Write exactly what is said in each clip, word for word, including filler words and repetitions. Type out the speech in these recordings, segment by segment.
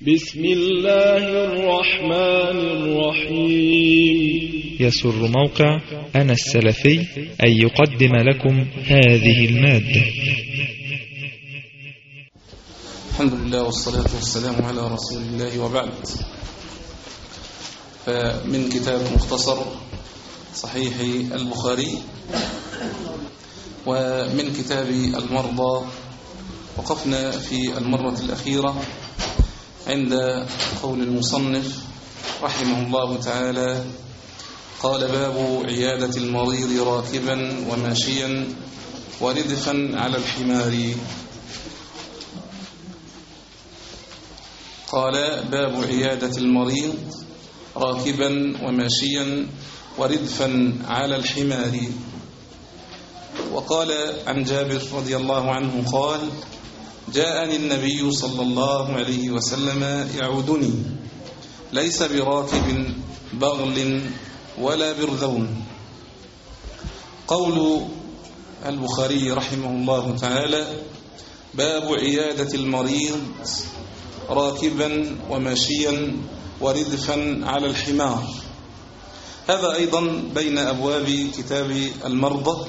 بسم الله الرحمن الرحيم. يسر موقع أنا السلفي أن يقدم لكم هذه المادة. الحمد لله والصلاة والسلام على رسول الله، وبعد. فمن كتاب مختصر صحيح البخاري ومن كتاب المرضى، وقفنا في المرة الأخيرة عند قول المصنف رحمه الله تعالى: قال: باب عيادة المريض راكبا وماشيا وردفا على الحمار. قال: باب عيادة المريض راكبا وماشيا وردفا على الحمار. وقال عن جابر رضي الله عنه قال: جاءني النبي صلى الله عليه وسلم يعودني، ليس براكب بغل ولا برذون. قول البخاري رحمه الله تعالى: باب عيادة المريض راكبا وماشيا وردفا على الحمار. هذا أيضا بين أبواب كتاب المرضى.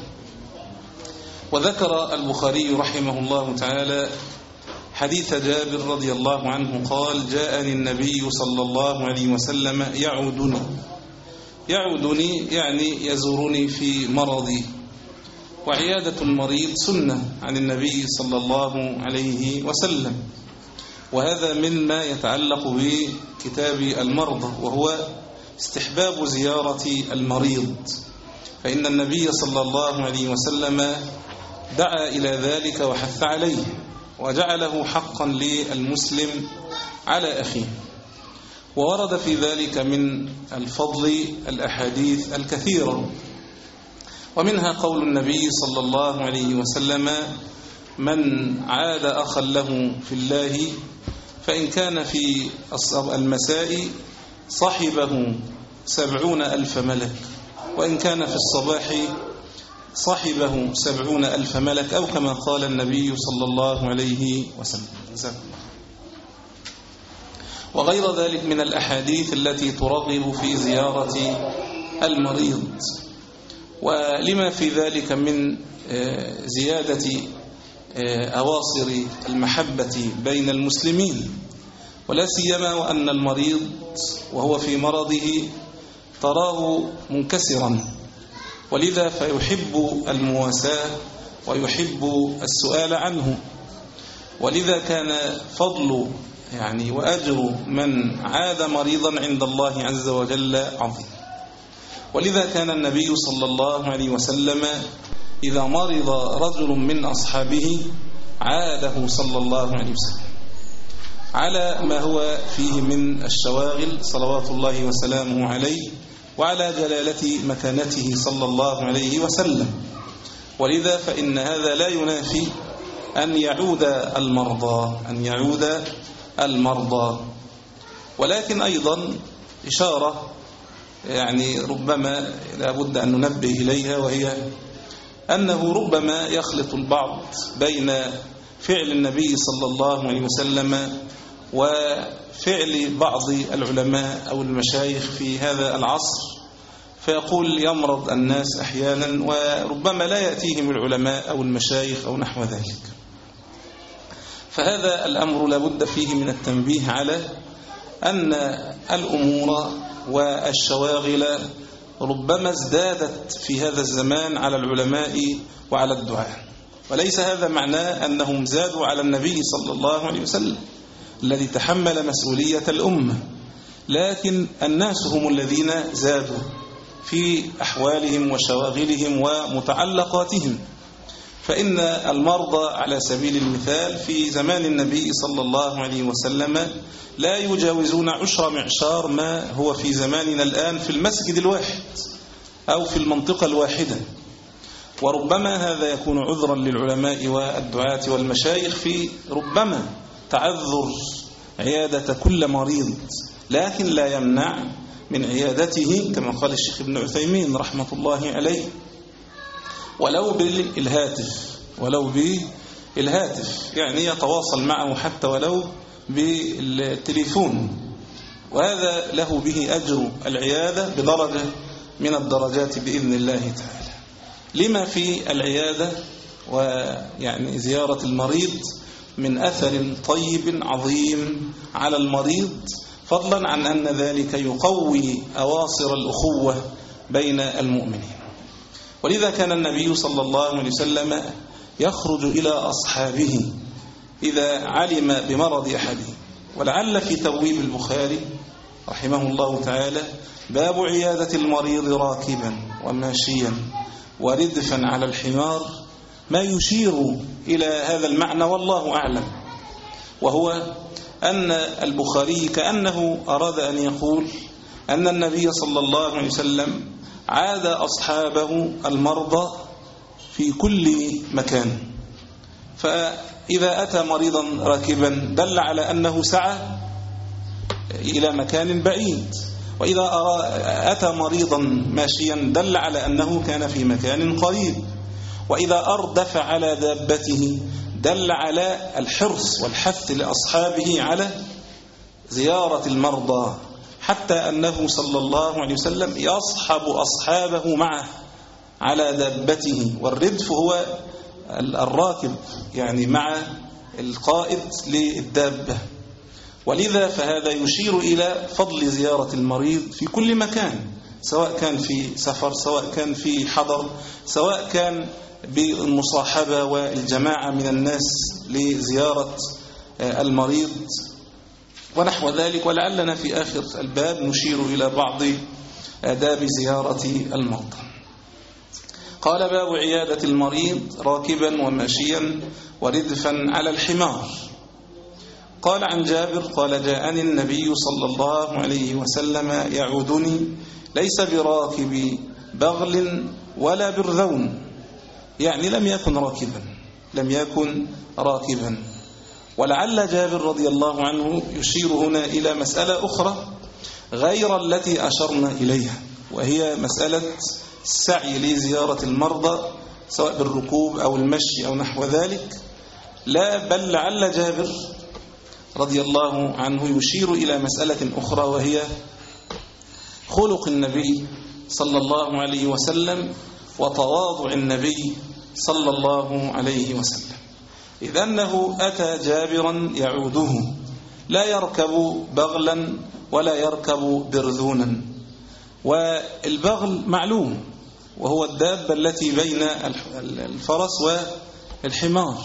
وذكر البخاري رحمه الله تعالى حديث جابر رضي الله عنه قال: جاءني النبي صلى الله عليه وسلم يعودني. يعودني يعني يزورني في مرضي. وعيادة المريض سنة عن النبي صلى الله عليه وسلم، وهذا مما يتعلق بكتاب المرضى، وهو استحباب زيارة المريض، فإن النبي صلى الله عليه وسلم دعا إلى ذلك وحث عليه، وجعله حقا للمسلم على أخيه. وورد في ذلك من الفضل الأحاديث الكثيرة، ومنها قول النبي صلى الله عليه وسلم: من عاد أخا له في الله فإن كان في المساء صحبه سبعون ألف ملك، وإن كان في الصباح صحبه سبعون ألف ملك، أو كما قال النبي صلى الله عليه وسلم. وغير ذلك من الأحاديث التي ترغب في زيارة المريض، ولما في ذلك من زيادة أواصر المحبة بين المسلمين، ولا سيما وأن المريض وهو في مرضه تراه منكسرا، ولذا فيحب المواساة ويحب السؤال عنه. ولذا كان فضل يعني وأجر من عاد مريضا عند الله عز وجل عظيم. ولذا كان النبي صلى الله عليه وسلم إذا مرض رجل من أصحابه عاده صلى الله عليه وسلم على ما هو فيه من الشواغل صلوات الله وسلامه عليه، وعلى جلالة مكانته صلى الله عليه وسلم. ولذا فإن هذا لا ينافي أن يعود المرضى أن يعود المرضى ولكن أيضا إشارة يعني ربما لابد أن ننبه إليها، وهي أنه ربما يخلط البعض بين فعل النبي صلى الله عليه وسلم وفعل بعض العلماء أو المشايخ في هذا العصر، فيقول يمرض الناس أحيانا وربما لا يأتيهم العلماء أو المشايخ أو نحو ذلك. فهذا الأمر لابد فيه من التنبيه على أن الأمور والشواغل ربما ازدادت في هذا الزمان على العلماء وعلى الدعاء، وليس هذا معناه أنهم زادوا على النبي صلى الله عليه وسلم الذي تحمل مسؤولية الأمة، لكن الناس هم الذين زادوا في أحوالهم وشواغلهم ومتعلقاتهم. فإن المرضى على سبيل المثال في زمان النبي صلى الله عليه وسلم لا يجاوزون عشر معشار ما هو في زماننا الآن في المسجد الواحد أو في المنطقة الواحدة. وربما هذا يكون عذرا للعلماء والدعاة والمشايخ في ربما تعذر عيادة كل مريض، لكن لا يمنع من عيادته كما قال الشيخ ابن عثيمين رحمة الله عليه، ولو بالهاتف ولو بالهاتف يعني يتواصل معه حتى ولو بالتليفون، وهذا له به أجر العيادة بدرجة من الدرجات بإذن الله تعالى، لما في العيادة ويعني زيارة المريض من أثر طيب عظيم على المريض، فضلا عن أن ذلك يقوي أواصر الأخوة بين المؤمنين. ولذا كان النبي صلى الله عليه وسلم يخرج إلى أصحابه إذا علم بمرض أحدهم. ولعل في تبويب البخاري رحمه الله تعالى باب عيادة المريض راكبا وماشيا وردفا على الحمار ما يشير إلى هذا المعنى والله أعلم، وهو أن البخاري كأنه أراد أن يقول أن النبي صلى الله عليه وسلم عاد أصحابه المرضى في كل مكان، فإذا أتى مريضا راكبا دل على أنه سعى إلى مكان بعيد، وإذا أتى مريضا ماشيا دل على أنه كان في مكان قريب، وإذا أردف على دابته دل على الحرص والحث لأصحابه على زيارة المرضى، حتى أنه صلى الله عليه وسلم يصحب أصحابه معه على دابته، والردف هو الراكب يعني مع القائد للدابة. ولذا فهذا يشير إلى فضل زيارة المريض في كل مكان، سواء كان في سفر، سواء كان في حضر، سواء كان بالمصاحبة والجماعة من الناس لزيارة المريض ونحو ذلك. ولعلنا في آخر الباب نشير إلى بعض آداب زيارة المرضى. قال باب عيادة المريض راكبا وماشيا وردفا على الحمار. قال عن جابر قال جاءني النبي صلى الله عليه وسلم يعودني ليس براكب بغل ولا برذون، يعني لم يكن راكبا لم يكن راكبا ولعل جابر رضي الله عنه يشير هنا إلى مسألة أخرى غير التي أشرنا إليها، وهي مسألة السعي لزيارة المرضى سواء بالركوب أو المشي أو نحو ذلك، لا بل لعل جابر رضي الله عنه يشير إلى مسألة أخرى، وهي خلق النبي صلى الله عليه وسلم وتواضع النبي صلى الله عليه وسلم، إذ أنه أتى جابرا يعوده لا يركب بغلا ولا يركب برذونا. والبغل معلوم وهو الدابة التي بين الفرس والحمار،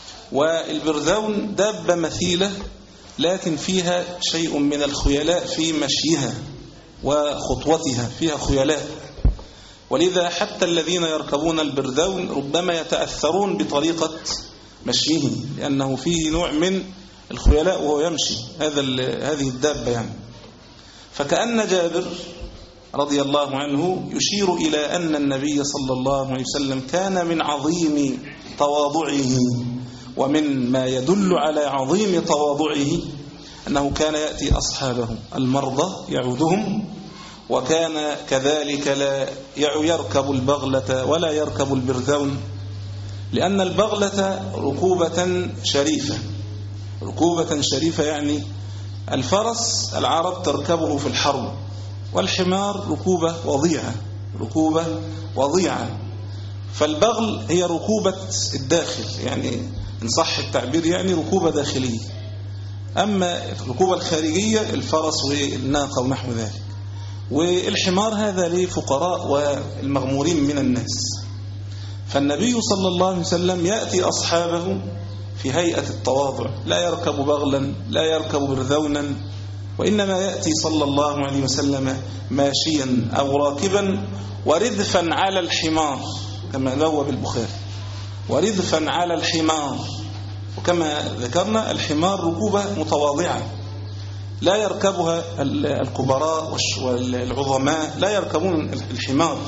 والبرذون دابة مثيلة لكن فيها شيء من الخيلاء في مشيها وخطوتها، فيها خيلاء، ولذا حتى الذين يركبون البرذون ربما يتأثرون بطريقة مشيه لأنه فيه نوع من الخيلاء وهو يمشي هذا هذه الدابة يعني. فكأن جابر رضي الله عنه يشير إلى أن النبي صلى الله عليه وسلم كان من عظيم تواضعه، ومن ما يدل على عظيم تواضعه أنه كان يأتي أصحابه المرضى يعودهم، وكان كذلك لا يركب البغلة ولا يركب البرذون، لأن البغلة ركوبة شريفة ركوبة شريفة يعني الفرس العرب تركبه في الحرب، والحمار ركوبة وضيعة ركوبة وضيعة فالبغل هي ركوبة الداخل، يعني إن صح التعبير يعني ركوبة داخلية، أما الركوبة الخارجية الفرس والناقة ونحو ذلك. والحمار هذا لفقراء والمغمورين من الناس. فالنبي صلى الله عليه وسلم يأتي أصحابه في هيئة التواضع، لا يركب بغلا لا يركب برذونا، وإنما يأتي صلى الله عليه وسلم ماشيا أو راكبا وردفا على الحمار كما روى بالبخاري، وردفا على الحمار، وكما ذكرنا الحمار ركوبة متواضعة لا يركبها الكبراء والعظماء، لا يركبون الحمار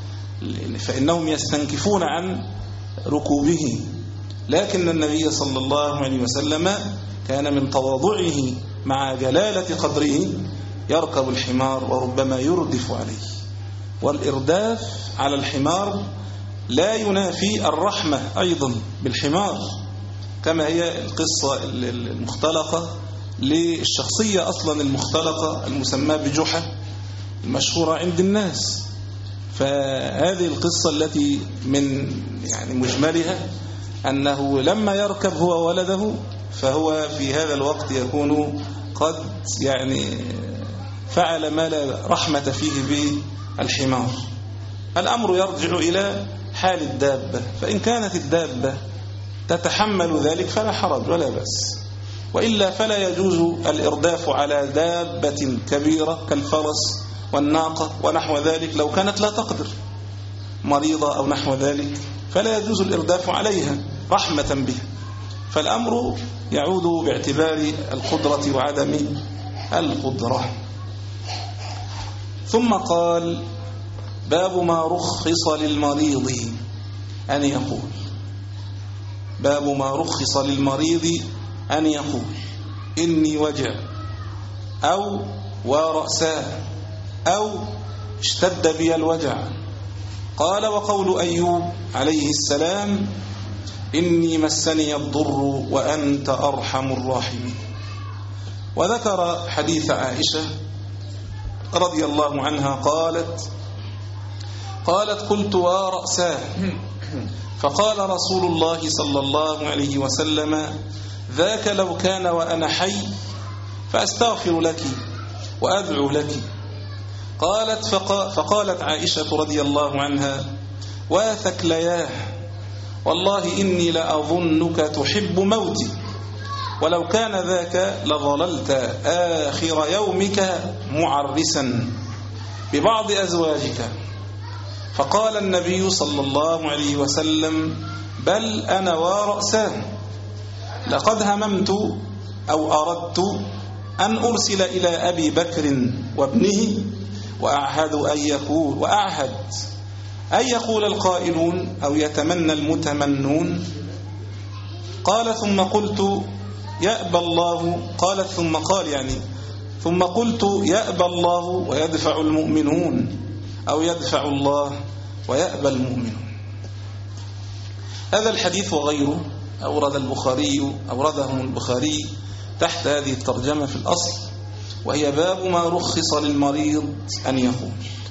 فإنهم يستنكفون عن ركوبه، لكن النبي صلى الله عليه وسلم كان من تواضعه مع جلالة قدره يركب الحمار وربما يردف عليه. والإرداف على الحمار لا ينافي الرحمة أيضا بالحمار، كما هي القصة المختلقة للشخصية أصلا المختلقة المسمى بجحا المشهورة عند الناس. فهذه القصة التي من يعني مجملها أنه لما يركب هو ولده فهو في هذا الوقت يكون قد يعني فعل ما لا رحمة فيه بالحمار. الأمر يرجع إلى حال الدابة، فإن كانت الدابة تتحمل ذلك فلا حرج ولا بأس، وإلا فلا يجوز الإرداف على دابة كبيرة كالفرس والناقة ونحو ذلك لو كانت لا تقدر، مريضة أو نحو ذلك، فلا يجوز الإرداف عليها رحمة بها. فالأمر يعود باعتبار القدرة وعدم القدرة. ثم قال: باب ما رخص للمريض أن يقول. باب ما رخص للمريض أن يقول إني وجع أو ورأساه أو اشتد بي الوجع. قال: وقول أيوب عليه السلام: إني مسني الضر وأنت أرحم الراحمين. وذكر حديث عائشة رضي الله عنها قالت قالت قلت ورأساه، فقال رسول الله صلى الله عليه وسلم: ذاك لو كان وأنا حي فأستغفر لك وأدعو لك. قالت فقا فقالت عائشة رضي الله عنها: واثكلياه، والله إني لأظنك تحب موتي، ولو كان ذاك لظللت آخر يومك معرسا ببعض أزواجك. فقال النبي صلى الله عليه وسلم: بل أنا ورأساه، لقد هممت أو أردت أن أرسل إلى أبي بكر وابنه وأعهد أن يقول وأعهد أن يقول القائلون أو يتمنى المتمنون. قال ثم قلت يأبى الله قالت ثم قال يعني ثم قلت يأبى الله ويدفع المؤمنون أو يدفع الله ويأبى المؤمنون. هذا الحديث وغيره أورد البخاري أورده البخاري تحت هذه الترجمة في الأصل، وهي باب ما رخص للمريض أن يقول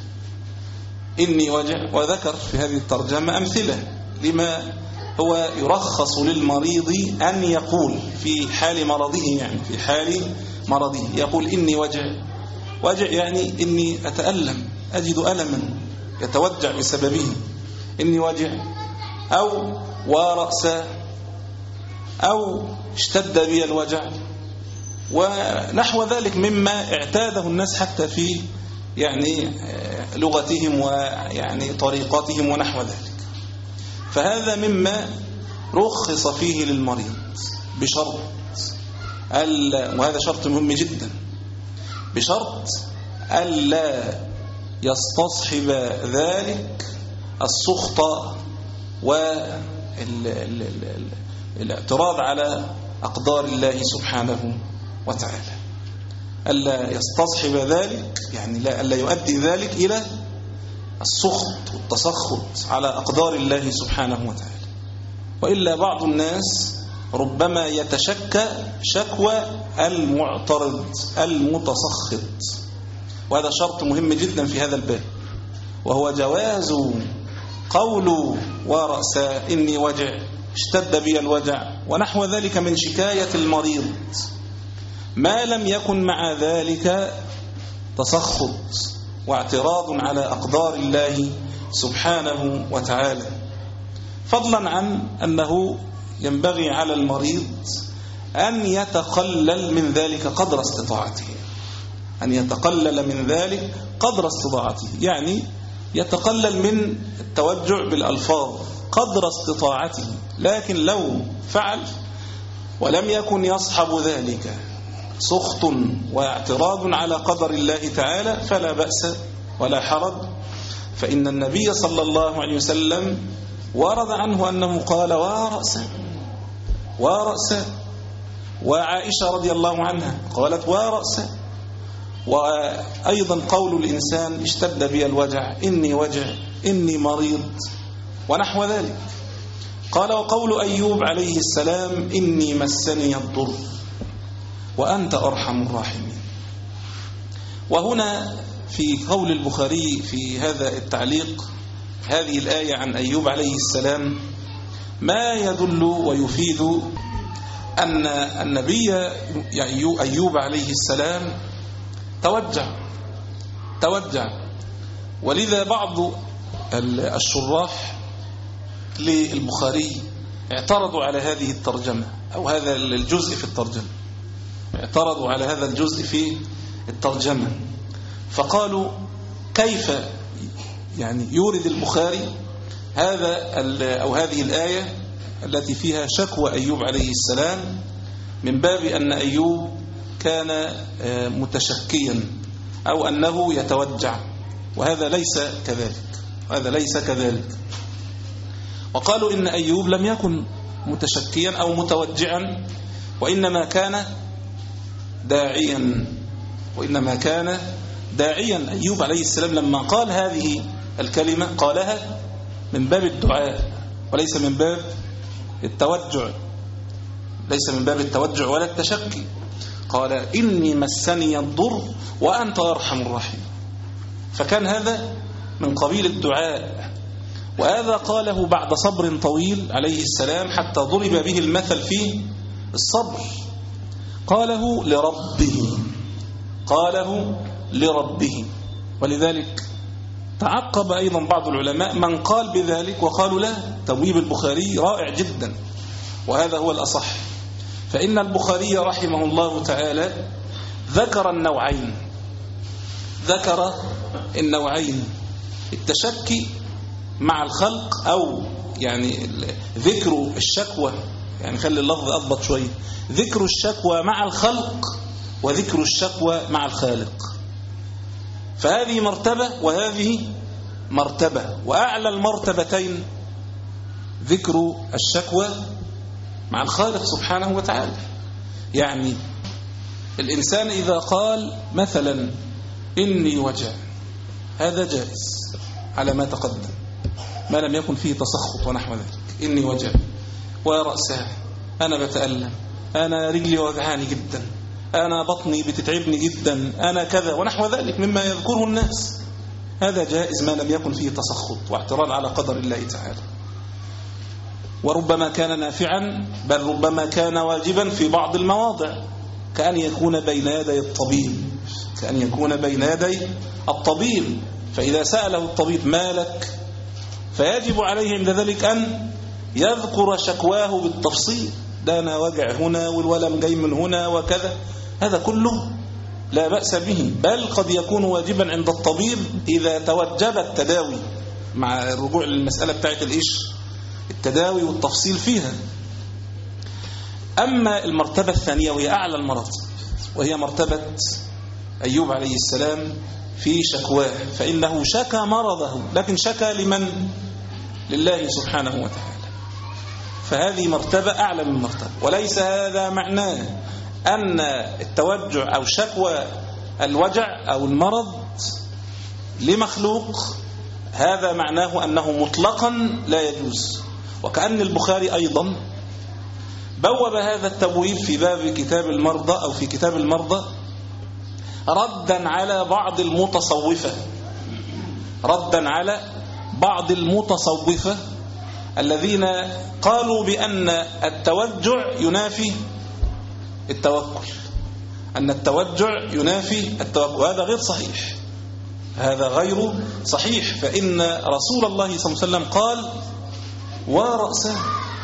إني وجع. وذكر في هذه الترجمة أمثلة لما هو يرخص للمريض أن يقول في حال مرضه، يعني في حال مرضه يقول إني وجع. وجع يعني إني أتألم، أجد ألما يتوجع بسببه، إني وجع. أو ورأسه، أو اشتد بي الوجع، ونحو ذلك مما اعتاده الناس حتى في يعني لغتهم ويعني طريقتهم ونحو ذلك. فهذا مما رخص فيه للمريض بشرط، وهذا شرط مهم جدا، بشرط ألا يستصحب ذلك السخط والاعتراض على أقدار الله سبحانه وتعالى. ألا يستصحب ذلك يعني لا ألا يؤدي ذلك إلى السخط والتسخط على أقدار الله سبحانه وتعالى. وإلا بعض الناس ربما يتشكى شكوى المعترض المتسخط، وهذا شرط مهم جدا في هذا الباب، وهو جواز قول ورأس إني وجع، اشتد بي الوجع ونحو ذلك من شكاية المريض، ما لم يكن مع ذلك تسخط واعتراض على أقدار الله سبحانه وتعالى، فضلا عن أنه ينبغي على المريض أن يتقلل من ذلك قدر استطاعته، أن يتقلل من ذلك قدر استطاعته، يعني يتقلل من التوجع بالألفاظ قدر استطاعته. لكن لو فعل ولم يكن يصحب ذلك سخط واعتراض على قدر الله تعالى فلا بأس ولا حرج. فإن النبي صلى الله عليه وسلم ورد عنه أنه قال ورأسه ورأسه، وعائشة رضي الله عنها قالت ورأسه. وأيضا قول الإنسان اشتد بي الوجع، إني وجع، إني مريض ونحو ذلك. قال وقول أيوب عليه السلام إني مسني الضر. وأنت أرحم الراحمين. وهنا في قول البخاري في هذا التعليق هذه الآية عن أيوب عليه السلام ما يدل ويفيد أن النبي أيوب عليه السلام توجع توجع ولذا بعض الشراح للبخاري اعترضوا على هذه الترجمة أو هذا الجزء في الترجمة اعترضوا على هذا الجزء في الترجمة فقالوا كيف يعني يورد البخاري هذا أو هذه الآية التي فيها شكوى أيوب عليه السلام من باب أن أيوب كان متشكيا أو أنه يتوجع، وهذا ليس كذلك هذا ليس كذلك وقالوا إن أيوب لم يكن متشكيا أو متوجعا، وإنما كان داعيا وإنما كان داعيا أيوب عليه السلام لما قال هذه الكلمة قالها من باب الدعاء وليس من باب التوجع ليس من باب التوجع ولا التشكي. قال إني مسني الضر وأنت أرحم الراحمين، فكان هذا من قبيل الدعاء، وهذا قاله بعد صبر طويل عليه السلام حتى ضرب به المثل في الصبر. قاله لربه قاله لربه ولذلك تعقب أيضا بعض العلماء من قال بذلك وقالوا لا، تبويب البخاري رائع جدا وهذا هو الأصح، فإن البخاري رحمه الله تعالى ذكر النوعين ذكر النوعين التشكي مع الخلق أو يعني ذكر الشكوى، يعني خلي اللفظ أضبط شوية، ذكر الشكوى مع الخلق وذكر الشكوى مع الخالق، فهذه مرتبة وهذه مرتبة، وأعلى المرتبتين ذكر الشكوى مع الخالق سبحانه وتعالى. يعني الإنسان إذا قال مثلا إني وجع هذا جائز على ما تقدم ما لم يكن فيه تسخط ونحو ذلك، إني وجع ورأسها أنا بتألم أنا رجلي وجعاني جدا أنا بطني بتتعبني جدا أنا كذا ونحو ذلك مما يذكره الناس، هذا جائز ما لم يكن فيه تسخط واعتراض على قدر الله تعالى، وربما كان نافعا بل ربما كان واجبا في بعض المواضع كأن يكون بين يدي الطبيب كأن يكون بين يدي الطبيب فإذا سأله الطبيب ما لك فيجب عليه عند ذلك أن يذكر شكواه بالتفصيل، ده أنا وجع هنا والولم جاي من هنا وكذا، هذا كله لا بأس به، بل قد يكون واجبا عند الطبيب إذا توجب التداوي مع الرجوع للمسألة بتاعت الإيش التداوي والتفصيل فيها. أما المرتبة الثانية وهي أعلى المراتب وهي مرتبة أيوب عليه السلام في شكواه، فإنه شكى مرضه لكن شكى لمن؟ لله سبحانه وتعالى، فهذه مرتبة أعلى من مرتبة، وليس هذا معناه أن التوجع أو شكوى الوجع أو المرض لمخلوق هذا معناه أنه مطلقا لا يجوز، وكأن البخاري أيضا بوب هذا التبويب في باب كتاب المرضى أو في كتاب المرضى ردا على بعض المتصوفة ردا على بعض المتصوفة الذين قالوا بأن التوجع ينافي التوكل أن التوجع ينافي التوكل، وهذا غير صحيح هذا غير صحيح، فإن رسول الله صلى الله عليه وسلم قال ورأسه،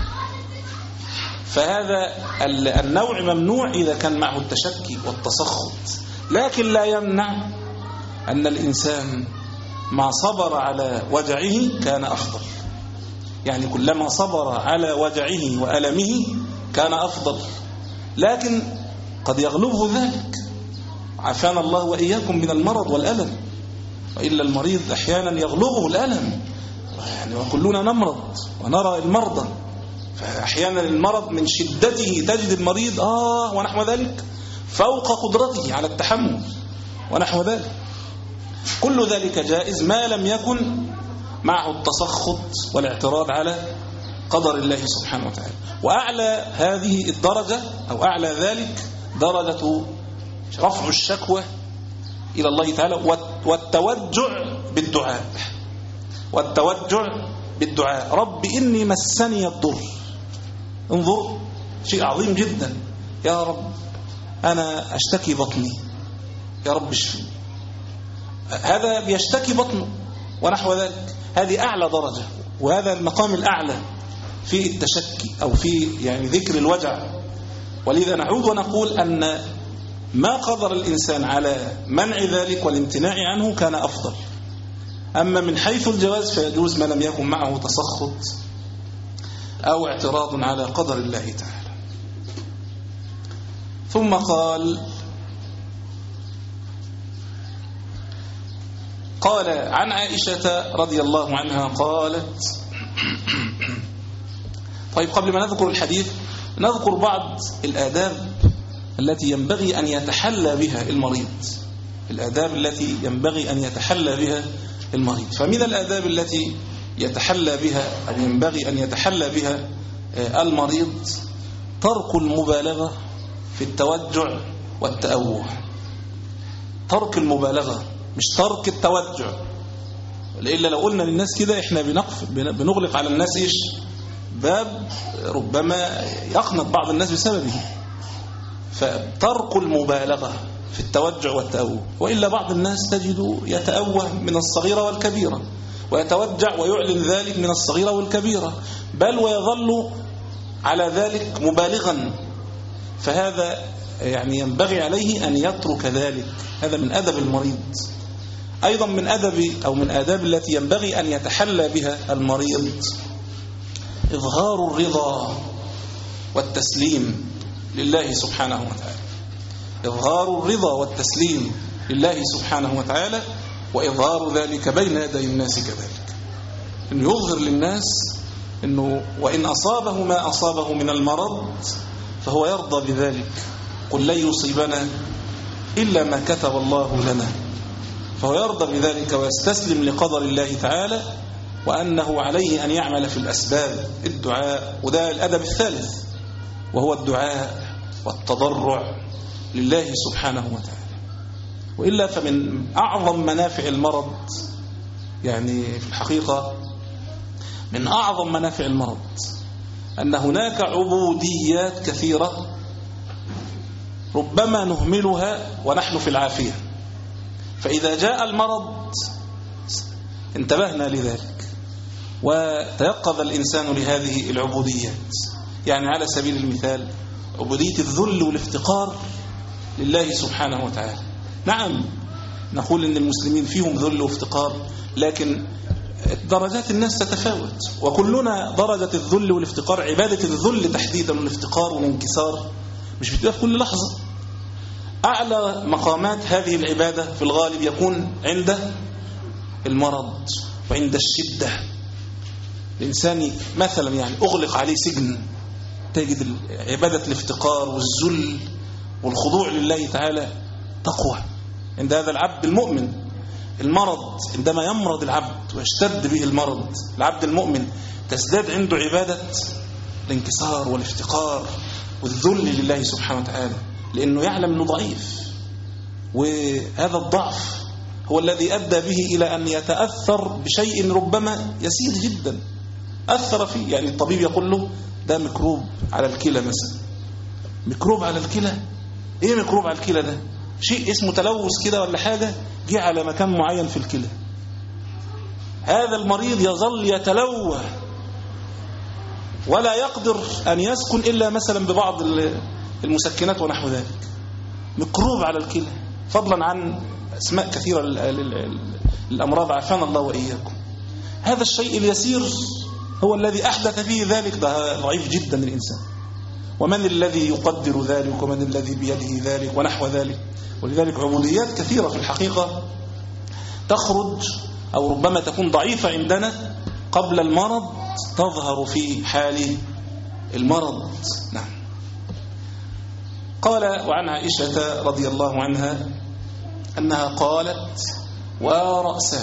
فهذا النوع ممنوع إذا كان معه التشكي والتسخط، لكن لا يمنع أن الإنسان ما صبر على وجعه كان أفضل، يعني كلما صبر على وجعه وألمه كان أفضل، لكن قد يغلبه ذلك، عافانا الله وإياكم من المرض والألم، وإلا المريض أحيانا يغلبه الألم، يعني وكلنا نمرض ونرى المرضى، فأحيانا المرض من شدته تجد المريض آه ونحو ذلك فوق قدرته على التحمل ونحو ذلك، كل ذلك جائز ما لم يكن معه التسخط والاعتراض على قدر الله سبحانه وتعالى. وأعلى هذه الدرجة أو أعلى ذلك درجة رفع الشكوى إلى الله تعالى والتوجع بالدعاء والتوجع بالدعاء رب إني مسني الضر. انظر، شيء عظيم جدا. يا رب أنا أشتكي بطني، يا رب اشفي. هذا بيشتكي بطنه ونحو ذلك. هذه أعلى درجة، وهذا المقام الأعلى في التشكي أو في يعني ذكر الوجع. ولذا نعود ونقول أن ما قدر الإنسان على منع ذلك والامتناع عنه كان أفضل. أما من حيث الجواز فيجوز ما لم يكن معه تسخط أو اعتراض على قدر الله تعالى. ثم قال قال عن عائشة رضي الله عنها قالت. طيب، قبل ما نذكر الحديث نذكر بعض الآداب التي ينبغي أن يتحلى بها المريض. الآداب التي ينبغي أن يتحلى بها المريض. فمن الآداب التي يتحلى بها أو ينبغي أن يتحلى بها المريض ترك المبالغة في التوجع والتأوه. ترك المبالغة، مش ترك التوجع، لإلا لو قلنا للناس كده احنا بنغلق على الناس إيش باب ربما يقنط بعض الناس بسببه. فترك المبالغة في التوجع والتأوه. وإلا بعض الناس تجد يتأوه من الصغيرة والكبيرة، ويتوجع ويعلن ذلك من الصغيرة والكبيرة، بل ويظل على ذلك مبالغا. فهذا يعني ينبغي عليه أن يترك ذلك. هذا من أدب المريض. أيضا من أدب أو من آداب التي ينبغي أن يتحلى بها المريض إظهار الرضا والتسليم لله سبحانه وتعالى. إظهار الرضا والتسليم لله سبحانه وتعالى، وإظهار ذلك بين يدي الناس كذلك. إنه يظهر للناس إنه وإن أصابه ما أصابه من المرض فهو يرضى بذلك. قل لن يصيبنا إلا ما كتب الله لنا. فهو يرضى بذلك ويستسلم لقدر الله تعالى، وأنه عليه أن يعمل في الأسباب، الدعاء. وده الأدب الثالث، وهو الدعاء والتضرع لله سبحانه وتعالى. وإلا فمن أعظم منافع المرض، يعني في الحقيقة من أعظم منافع المرض أن هناك عبوديات كثيرة ربما نهملها ونحن في العافية. فإذا جاء المرض انتبهنا لذلك وتيقظ الإنسان لهذه العبوديات. يعني على سبيل المثال عبودية الذل والافتقار لله سبحانه وتعالى. نعم، نقول إن المسلمين فيهم ذل وافتقار، لكن درجات الناس تتفاوت، وكلنا درجة الذل والافتقار. عبادة الذل تحديدا والافتقار والانكسار مش بتبقى في كل لحظة. أعلى مقامات هذه العبادة في الغالب يكون عند المرض وعند الشدة. الإنسان مثلا يعني أغلق عليه سجن، تجد عبادة الافتقار والذل والخضوع لله تعالى تقوى عند هذا العبد المؤمن. المرض عندما يمرض العبد ويشتد به المرض، العبد المؤمن تزداد عنده عبادة الانكسار والافتقار والذل لله سبحانه وتعالى، لأنه يعلم أنه ضعيف، وهذا الضعف هو الذي أدى به إلى أن يتأثر بشيء ربما يسير جدا أثر فيه. يعني الطبيب يقول له ده ميكروب على الكلى مثلا. ميكروب على الكلى؟ إيه ميكروب على الكلى ده؟ شيء اسمه تلوث كده ولا حاجة جه على مكان معين في الكلى. هذا المريض يظل يتلوى ولا يقدر أن يسكن إلا مثلا ببعض المسكنات ونحو ذلك. ميكروب على الكلى، فضلا عن أسماء كثيرة للأمراض عافانا الله وإياكم. هذا الشيء اليسير هو الذي أحدث فيه ذلك. ده ضعيف جدا الإنسان. ومن الذي يقدر ذلك ومن الذي بيده ذلك ونحو ذلك. ولذلك عبوديات كثيرة في الحقيقة تخرج أو ربما تكون ضعيفة عندنا قبل المرض تظهر في حال المرض. نعم. قال وعن عائشة رضي الله عنها أنها قالت ورأسه.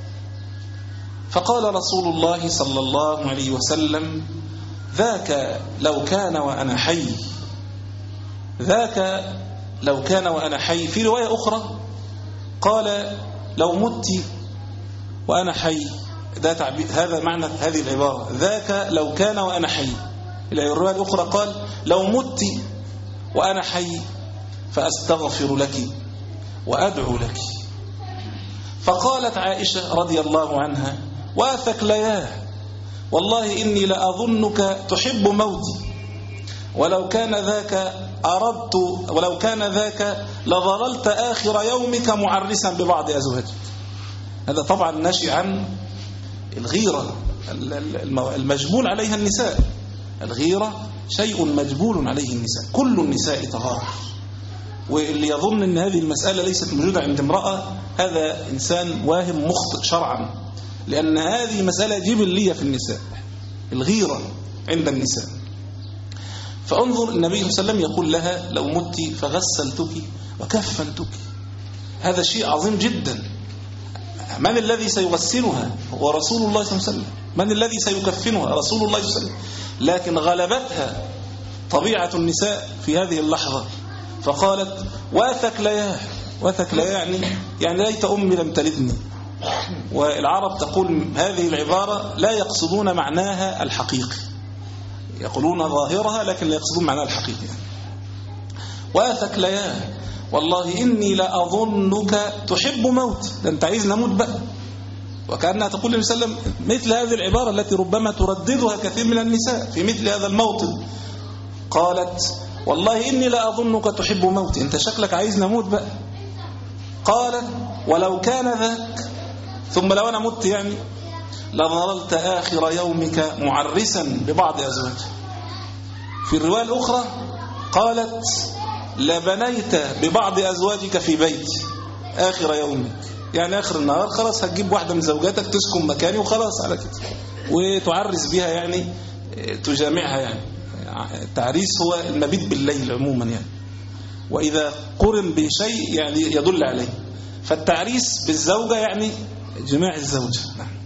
فقال رسول الله صلى الله عليه وسلم ذاك لو كان وأنا حي، ذاك لو كان وأنا حي. في رواية أخرى قال لو مت وأنا حي. ده تعبير، هذا معنى هذه العبارة، ذاك لو كان وأنا حي. الرواية الأخرى قال لو مت وأنا حي فأستغفر لك وأدعو لك. فقالت عائشة رضي الله عنها واثكلياه والله إني لأظنك تحب موتي، ولو كان ذاك أردت ولو كان ذاك لظللت آخر يومك معرسا ببعض أزواجك. هذا طبعا ناشئ عن الغيرة المجبول عليها النساء. الغيرة شيء مجبول عليه النساء، كل النساء تغار. واللي يظن أن هذه المسألة ليست موجودة عند امرأة هذا إنسان واهم مخطئ شرعا، لأن هذه مسألة جبلية في النساء، الغيرة عند النساء. فانظر النبي صلى الله عليه وسلم يقول لها لو مت فغسلتك وكفنتك. هذا شيء عظيم جدا. من الذي سيغسلها؟ هو رسول الله صلى الله عليه وسلم. من الذي سيكفنها؟ رسول الله صلى الله عليه وسلم. لكن غلبتها طبيعة النساء في هذه اللحظة فقالت واثكلياه. واثكلياه يعني يعني ليت أمي لم تلدني. والعرب تقول هذه العبارة لا يقصدون معناها الحقيقي، يقولون ظاهرها لكن لا يقصدون معناها الحقيقي. واثكلياه والله إني لأظنك تحب موت. ده أنت عايز نموت بقى. وكأنها تقول للنبي صلى الله عليه وسلم مثل هذه العبارة التي ربما ترددها كثير من النساء في مثل هذا الموطن. قالت والله إني لأظنك تحب موت، أنت شكلك عايز نموت بقى. قال ولو كان ذاك، ثم لو أنا مت يعني لظللت آخر يومك معرسا ببعض أزواجك. في الرواية الأخرى قالت لبنيت ببعض أزواجك في بيت آخر يومك، يعني آخر النهار خلاص هتجيب واحدة من زوجاتك تسكن مكاني وخلاص على كده، وتعرس بها يعني تجامعها. يعني التعريس هو المبيت بالليل عموما يعني، وإذا قرن بشيء يعني يدل عليه. فالتعريس بالزوجة يعني جماع الزوجة.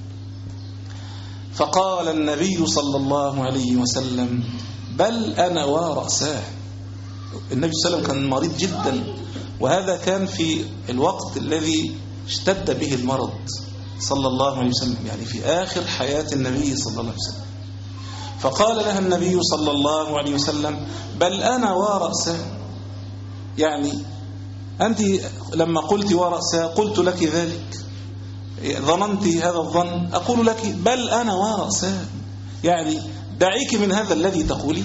فقال النبي صلى الله عليه وسلم بل أنا ورأساه. النبي صلى الله عليه وسلم كان مريض جدا، وهذا كان في الوقت الذي اشتد به المرض صلى الله عليه وسلم، يعني في آخر حياة النبي صلى الله عليه وسلم. فقال لها النبي صلى الله عليه وسلم بل أنا ورأساه، يعني أنت لما قلت ورأساه قلت لك ذلك، ظننت هذا الظن، أقول لك بل أنا ورأساه، يعني دعيك من هذا الذي تقولي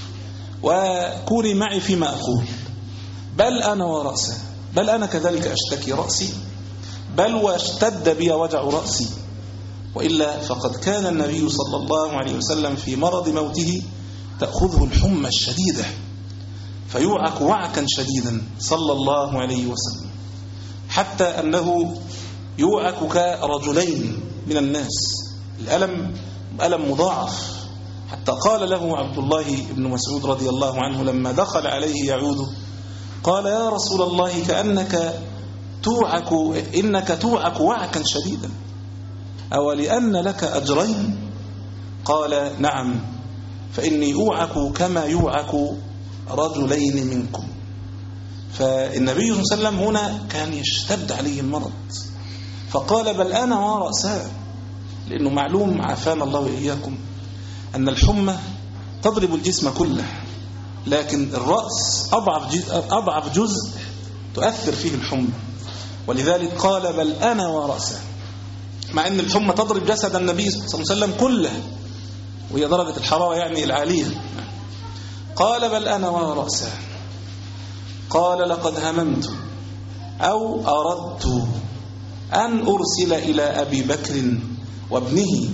وكوني معي فيما أقول. بل أنا ورأساه، بل أنا كذلك أشتكي رأسي، بل واشتد بي وجع رأسي. وإلا فقد كان النبي صلى الله عليه وسلم في مرض موته تأخذه الحمى الشديدة فيوعك وعكا شديدا صلى الله عليه وسلم، حتى أنه يوعك كرجلين من الناس، الألم ألم مضاعف. حتى قال له عبد الله بن مسعود رضي الله عنه لما دخل عليه يعوده قال يا رسول الله كأنك توعك إنك توعك وعكا شديدا، أو لأن لك أجرين؟ قال نعم، فإني أوعك كما يوعك رجلين منكم. فالنبي صلى الله عليه وسلم هنا كان يشتد عليه المرض، فقال بل أنا ورأساه، لأنه معلوم عافانا الله وإياكم أن الحمى تضرب الجسم كله، لكن الرأس أضعف جزء, أضعف جزء تؤثر فيه الحمى، ولذلك قال بل أنا ورأساه، مع أن الحمى تضرب جسد النبي صلى الله عليه وسلم كله وهي درجة الحرارة يعني العالية. قال بل أنا ورأساه. قال لقد هممت أو أردت أن أرسل إلى أبي بكر وابنه.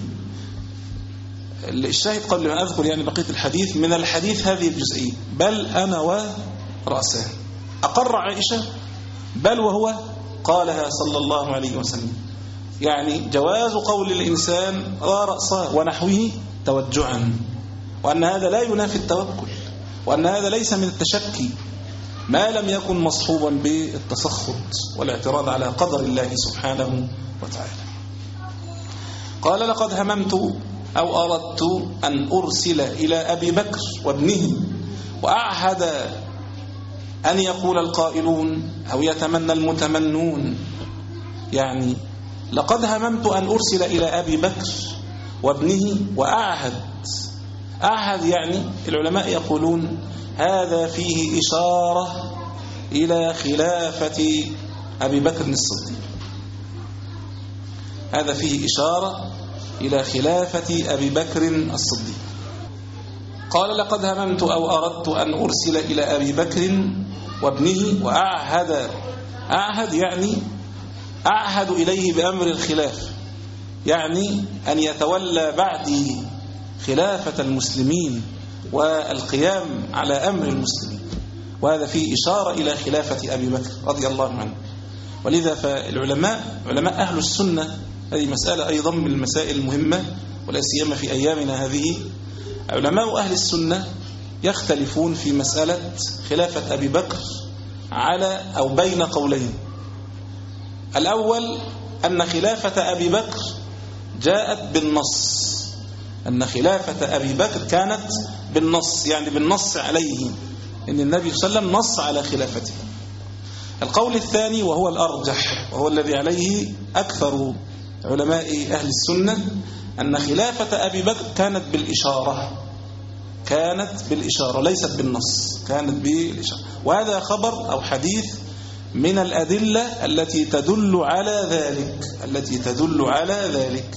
الشاهد قبل ما أذكر يعني بقية الحديث من الحديث هذه الجزئية بل أنا ورأساه، أقر عائشة بل وهو قالها صلى الله عليه وسلم، يعني جواز قول الإنسان ورأساه ونحوه توجعا، وأن هذا لا ينافي التوكل، وأن هذا ليس من التشكي ما لم يكن مصحوبا بالتسخط والاعتراض على قدر الله سبحانه وتعالى. قال لقد هممت أو أردت أن أرسل إلى أبي بكر وابنه وأعهد أن يقول القائلون أو يتمنى المتمنون. يعني لقد هممت أن أرسل إلى أبي بكر وابنه وأعهد. أعهد يعني العلماء يقولون هذا فيه إشارة إلى خلافة أبي بكر الصديق، هذا فيه إشارة إلى خلافة أبي بكر الصديق. قال لقد هممت أو أردت أن أرسل إلى أبي بكر وابنه وأعهد. أعهد يعني أعهد إليه بأمر الخلافة، يعني أن يتولى بعدي خلافة المسلمين والقيام على أمر المسلمين، وهذا فيه إشارة إلى خلافة أبي بكر رضي الله عنه. ولذا فالعلماء علماء أهل السنة، هذه مسألة أيضا من المسائل المهمة ولا سيما في أيامنا هذه، علماء أهل السنة يختلفون في مسألة خلافة أبي بكر على أو بين قولين. الأول أن خلافة أبي بكر جاءت بالنص، أن خلافة أبي بكر كانت بالنص، يعني بالنص عليه، إن النبي صلى الله عليه وسلم نص على خلافته. القول الثاني وهو الأرجح وهو الذي عليه أكثر علماء أهل السنة، أن خلافة أبي بكر كانت بالإشارة، كانت بالإشارة ليست بالنص، كانت بالإشارة. وهذا خبر أو حديث من الأدلة التي تدل على ذلك، التي تدل على ذلك.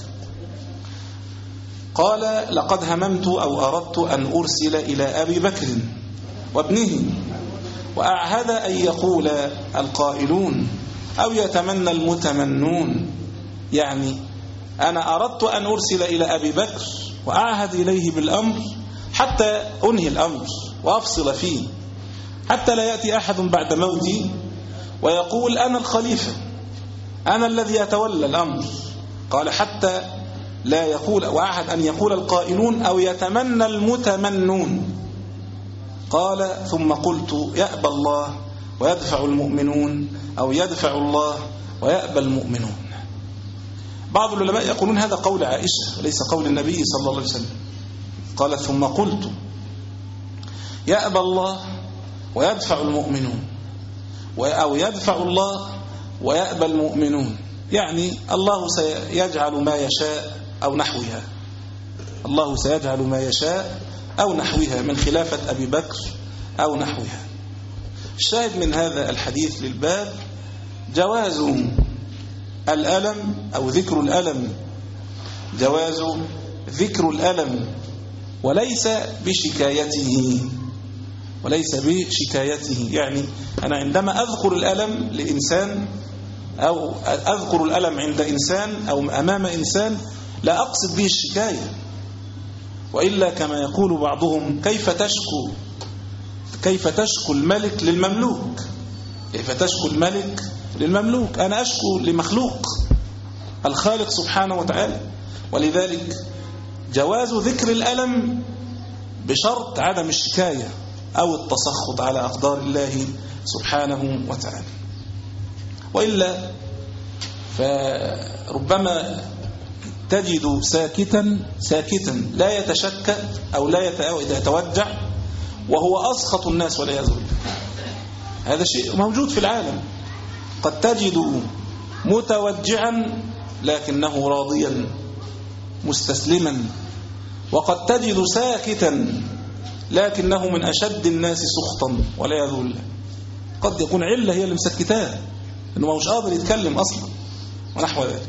قال لقد هممت أو أردت أن أرسل إلى أبي بكر وابنه وأعهد أن يقول القائلون أو يتمنى المتمنون. يعني أنا أردت أن أرسل إلى أبي بكر وأعهد إليه بالأمر حتى أنهي الأمر وأفصل فيه، حتى لا يأتي أحد بعد موتي ويقول أنا الخليفة، أنا الذي أتولى الأمر. قال حتى لا يقول، وأعهد أن يقول القائلون أو يتمنى المتمنون. قال ثم قلت يأبى الله ويدفع المؤمنون أو يدفع الله ويأبى المؤمنون. بعض العلماء يقولون هذا قول عائشة وليس قول النبي صلى الله عليه وسلم. قال ثم قلت يأبى الله ويدفع المؤمنون أو يدفع الله ويأبى المؤمنون، يعني الله سيجعل ما يشاء أو نحوها، الله سيجعل ما يشاء أو نحوها من خلافة أبي بكر أو نحوها. الشاهد من هذا الحديث للباب جواز الألم أو ذكر الألم، جواز ذكر الألم وليس بشكايته، وليس بشكايته. يعني أنا عندما أذكر الألم لإنسان أو أذكر الألم عند إنسان أو أمام إنسان لا أقصد به الشكاية، وإلا كما يقول بعضهم كيف تشكو كيف تشكو الملك للمملوك، كيف تشكو الملك للمملوك، أنا أشكو لمخلوق الخالق سبحانه وتعالى. ولذلك جواز ذكر الألم بشرط عدم الشكاية أو التسخط على أقدار الله سبحانه وتعالى، وإلا فربما تجد ساكتا ساكتا لا يتشكى أو لا يتوجع وهو أسخط الناس والعياذ بالله. هذا شيء موجود في العالم، قد تجد متوجعا لكنه راضيا مستسلما، وقد تجد ساكتا لكنه من أشد الناس سخطا والعياذ بالله. قد يكون علة هي اللي مسكتاه، إنه مش قادر يتكلم أصلا ونحو ذلك.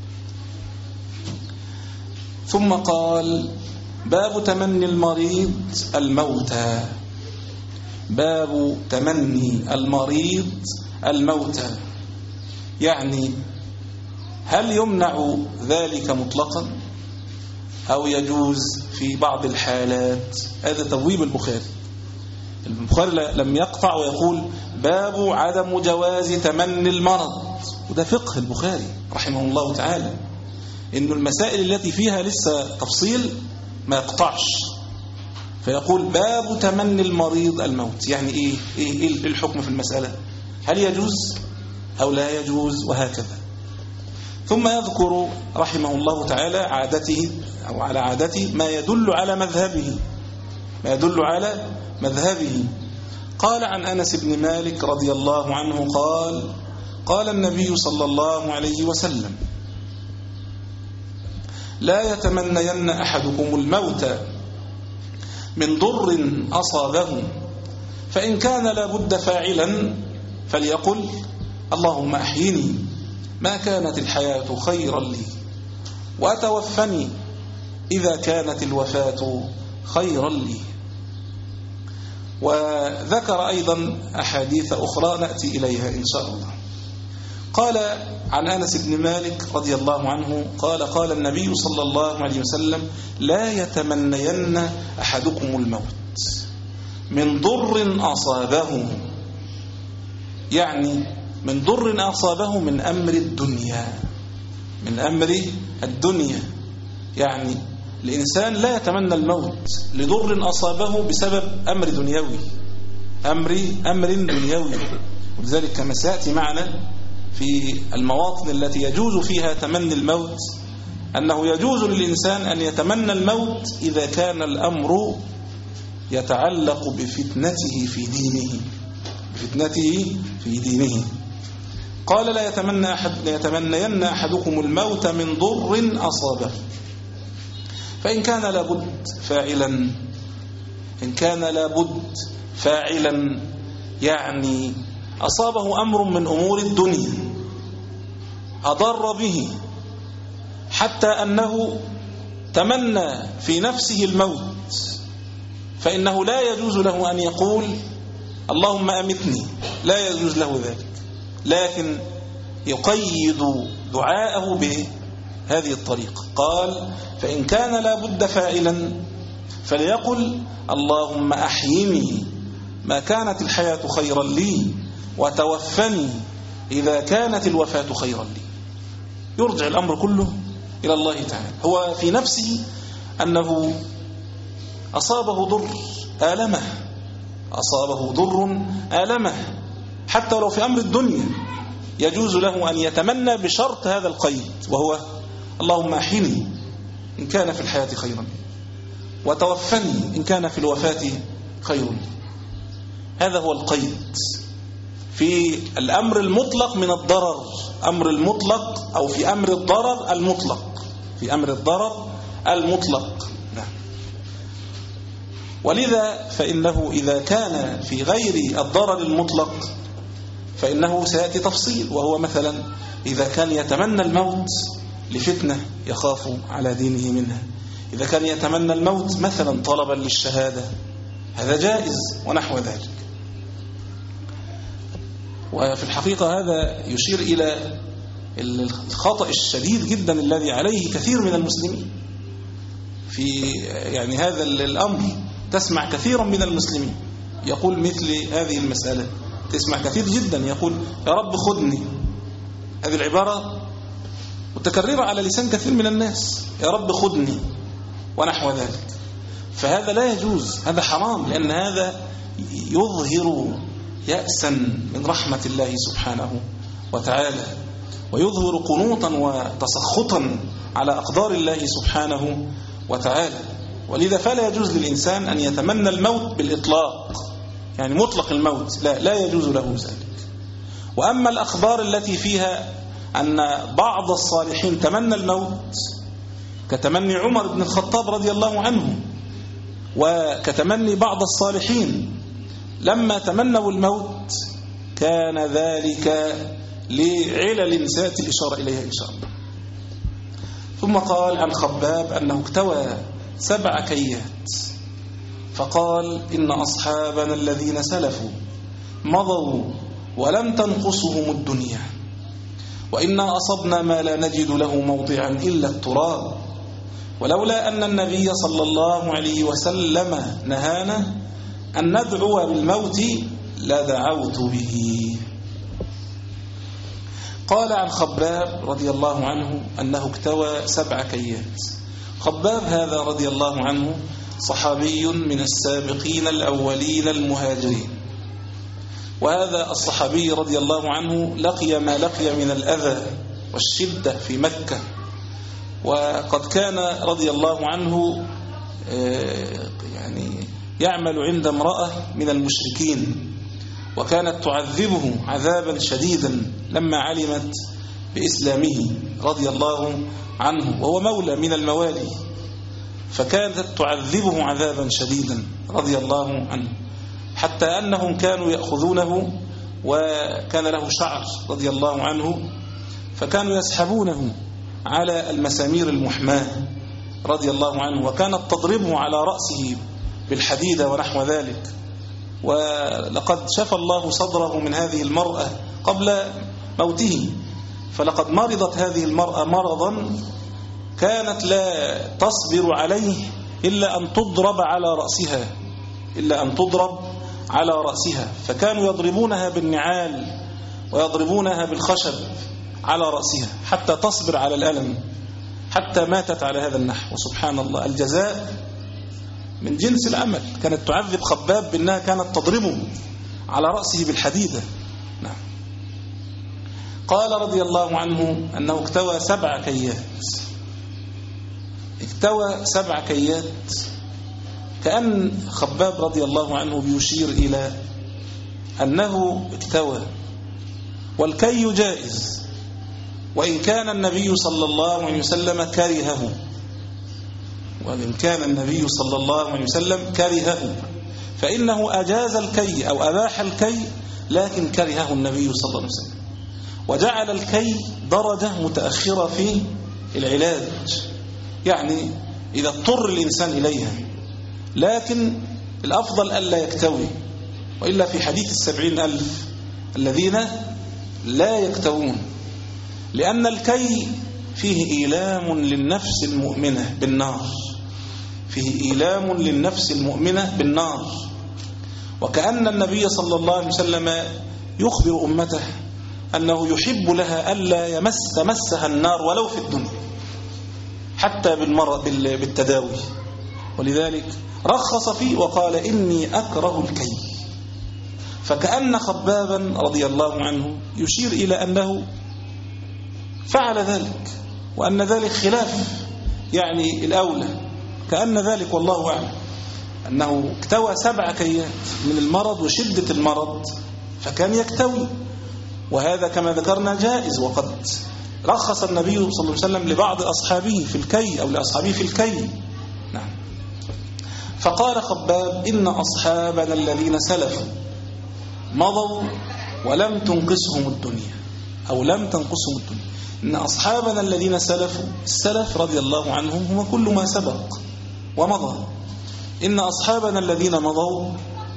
ثم قال باب تمني المريض الموتى، باب تمني المريض الموتى، يعني هل يمنع ذلك مطلقا أو يجوز في بعض الحالات؟ هذا تبويب البخاري. البخاري لم يقطع ويقول باب عدم جواز تمني المرض، وده فقه البخاري رحمه الله تعالى، إنه المسائل التي فيها لسه تفصيل ما يقطعش، فيقول باب تمني المريض الموت، يعني إيه, إيه, إيه الحكم في المسألة، هل يجوز أو لا يجوز، وهكذا. ثم يذكر رحمه الله تعالى عادته أو على عادته ما يدل على مذهبه، ما يدل على مذهبه. قال عن أنس بن مالك رضي الله عنه قال قال النبي صلى الله عليه وسلم لا يتمنين أحدكم الموت من ضر أصابه فإن كان لابد فاعلا فليقل اللهم أحيني ما كانت الحياة خيرا لي وأتوفني إذا كانت الوفاة خيرا لي. وذكر أيضا أحاديث أخرى نأتي إليها إن شاء الله. قال عن أنس بن مالك رضي الله عنه قال قال النبي صلى الله عليه وسلم لا يتمنين أحدكم الموت من ضر أصابه، يعني من ضر أصابه من أمر الدنيا، من أمر الدنيا، يعني الإنسان لا يتمنى الموت لضر أصابه بسبب أمر دنيوي، أمر أمر دنيوي. ولذلك كما سيأتي معنا في المواطن التي يجوز فيها تمني الموت أنه يجوز للإنسان أن يتمنى الموت إذا كان الأمر يتعلق بفتنته في دينه، بفتنته في دينه. قال لا يتمنى أحد لا يتمنين أحدكم الموت من ضر أصابه فإن كان لابد فاعلا، إن كان لابد فاعلا يعني أصابه أمر من أمور الدنيا أضر به حتى أنه تمنى في نفسه الموت، فإنه لا يجوز له أن يقول اللهم أمتني، لا يجوز له ذلك، لكن يقيد دعاءه بهذه الطريقة. قال فإن كان لابد فاعلا فليقل اللهم أحيني ما كانت الحياة خيرا لي وتوفني إذا كانت الوفاة خيرا لي. يرجع الأمر كله إلى الله تعالى. هو في نفسه أنه أصابه ضر آلمه، أصابه ضر آلمه حتى لو في أمر الدنيا يجوز له أن يتمنى بشرط هذا القيد، وهو اللهم أحيني إن كان في الحياة خيرا وتوفني إن كان في الوفاة خير. هذا هو القيد في الأمر المطلق من الضرر، أمر المطلق أو في أمر الضرر المطلق، في أمر الضرر المطلق. ولذا فإنه إذا كان في غير الضرر المطلق فإنه سيأتي تفصيل، وهو مثلا إذا كان يتمنى الموت لفتنة يخاف على دينه منها، إذا كان يتمنى الموت مثلا طلبا للشهادة، هذا جائز ونحو ذلك. وفي الحقيقة هذا يشير إلى الخطأ الشديد جدا الذي عليه كثير من المسلمين في يعني هذا الأمر. تسمع كثيرا من المسلمين يقول مثل هذه المسألة، تسمع كثير جدا يقول يا رب خذني، هذه العبارة متكررة على لسان كثير من الناس، يا رب خذني ونحو ذلك. فهذا لا يجوز، هذا حرام، لأن هذا يظهر يأسا من رحمة الله سبحانه وتعالى، ويظهر قنوطا وتسخطا على أقدار الله سبحانه وتعالى. ولذا فلا يجوز للإنسان أن يتمنى الموت بالإطلاق، يعني مطلق الموت لا لا يجوز له ذلك. وأما الأخبار التي فيها أن بعض الصالحين تمنى الموت كتمني عمر بن الخطاب رضي الله عنه، وكتمني بعض الصالحين لما تمنوا الموت كان ذلك لعلل سيأتي الإشارة إليها إن شاء الله. ثم قال عن خباب أنه اكتوى سبع كيات فقال إن أصحابنا الذين سلفوا مضوا ولم تنقصهم الدنيا، وإنا أصبنا ما لا نجد له موضعا إلا التراب، ولولا أن النبي صلى الله عليه وسلم نهانا أن ندعو بالموت لدعوت به. قال عن خباب رضي الله عنه أنه اكتوى سبع كيات. خباب هذا رضي الله عنه صحابي من السابقين الأولين المهاجرين، وهذا الصحابي رضي الله عنه لقي ما لقي من الأذى والشدة في مكة، وقد كان رضي الله عنه يعني يعمل عند امرأة من المشركين، وكانت تعذبه عذابا شديدا لما علمت بإسلامه رضي الله عنه، وهو مولى من الموالي، فكانت تعذبه عذابا شديدا رضي الله عنه، حتى أنهم كانوا يأخذونه، وكان له شعر رضي الله عنه، فكانوا يسحبونه على المسامير المحماة رضي الله عنه، وكانت تضربه على رأسه بالحديدة ونحو ذلك. ولقد شفى الله صدره من هذه المرأة قبل موته، فلقد مرضت هذه المرأة مرضا كانت لا تصبر عليه إلا أن تضرب على رأسها إلا أن تضرب على رأسها فكانوا يضربونها بالنعال ويضربونها بالخشب على رأسها حتى تصبر على الألم، حتى ماتت على هذا النحو. وسبحان الله، الجزاء من جنس العمل. كانت تعذب خباب بأنها كانت تضربه على رأسه بالحديدة. نعم. قال رضي الله عنه أنه اكتوى سبع كيات اكتوى سبع كيات كأن خباب رضي الله عنه بيشير إلى أنه اكتوى، والكي جائز، وإن كان النبي صلى الله عليه وسلم كرهه وإن كان النبي صلى الله عليه وسلم كرهه فإنه أجاز الكي أو أباح الكي، لكن كرهه النبي صلى الله عليه وسلم، وجعل الكي درجة متأخرة في العلاج، يعني إذا اضطر الإنسان إليها، لكن الأفضل ألا يكتوي، وإلا في حديث السبعين ألف الذين لا يكتوون، لأن الكي فيه إيلام للنفس المؤمنة بالنار فيه إيلام للنفس المؤمنة بالنار وكأن النبي صلى الله عليه وسلم يخبر أمته أنه يحب لها ألا يمس تمسها النار ولو في الدنيا حتى بالمرض بالتداوي، ولذلك رخص فيه وقال إني أكره الكي. فكأن خبابا رضي الله عنه يشير إلى أنه فعل ذلك، وأن ذلك خلاف يعني الأولى، كأن ذلك والله أعلم أنه اكتوى سبع كيات من المرض وشدة المرض فكان يكتوي، وهذا كما ذكرنا جائز، وقد رخص النبي صلى الله عليه وسلم لبعض أصحابه في الكي أو لأصحابه في الكي. نعم. فقال خباب إن أصحابنا الذين سلفوا مضوا ولم تنقصهم الدنيا أو لم تنقصهم الدنيا. إن أصحابنا الذين سلفوا، السلف رضي الله عنهم هم كل ما سبق ومضى. إن أصحابنا الذين مضوا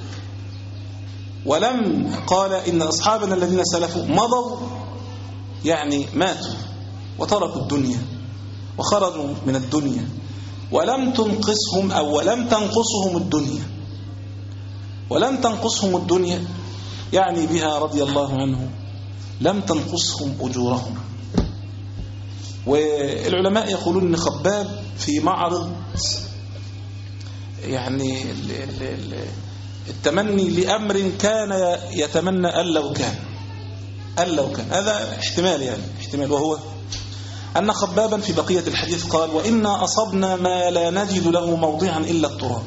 ولم قال إن أصحابنا الذين سلفوا مضوا يعني ماتوا وتركوا الدنيا وخرجوا من الدنيا، ولم تنقصهم أو ولم تنقصهم الدنيا ولم تنقصهم الدنيا يعني بها رضي الله عنه لم تنقصهم أجورهم. والعلماء يقولون أن خباب في معرض يعني التمني لأمر كان يتمنى أن لو كان أن لو كان هذا احتمال يعني احتمال وهو أن خبابا في بقية الحديث قال وإنا أصبنا ما لا نجد له موضعا إلا التراب.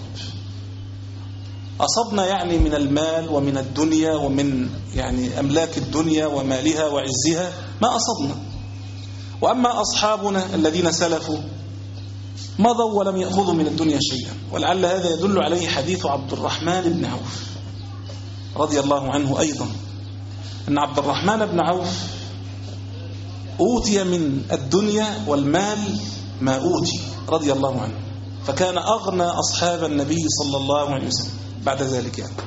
أصبنا يعني من المال ومن الدنيا ومن يعني أملاك الدنيا ومالها وعزها ما أصبنا. وأما أصحابنا الذين سلفوا مضوا ولم يأخذوا من الدنيا شيئا. ولعل هذا يدل عليه حديث عبد الرحمن بن عوف رضي الله عنه أيضا، أن عبد الرحمن بن عوف أوتي من الدنيا والمال ما أوتي رضي الله عنه، فكان أغنى أصحاب النبي صلى الله عليه وسلم بعد ذلك يعني.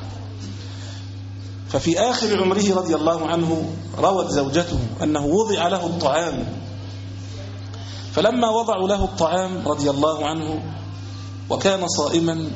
ففي آخر عمره رضي الله عنه روت زوجته أنه وضع له الطعام، فلما وضعوا له الطعام رضي الله عنه وكان صائما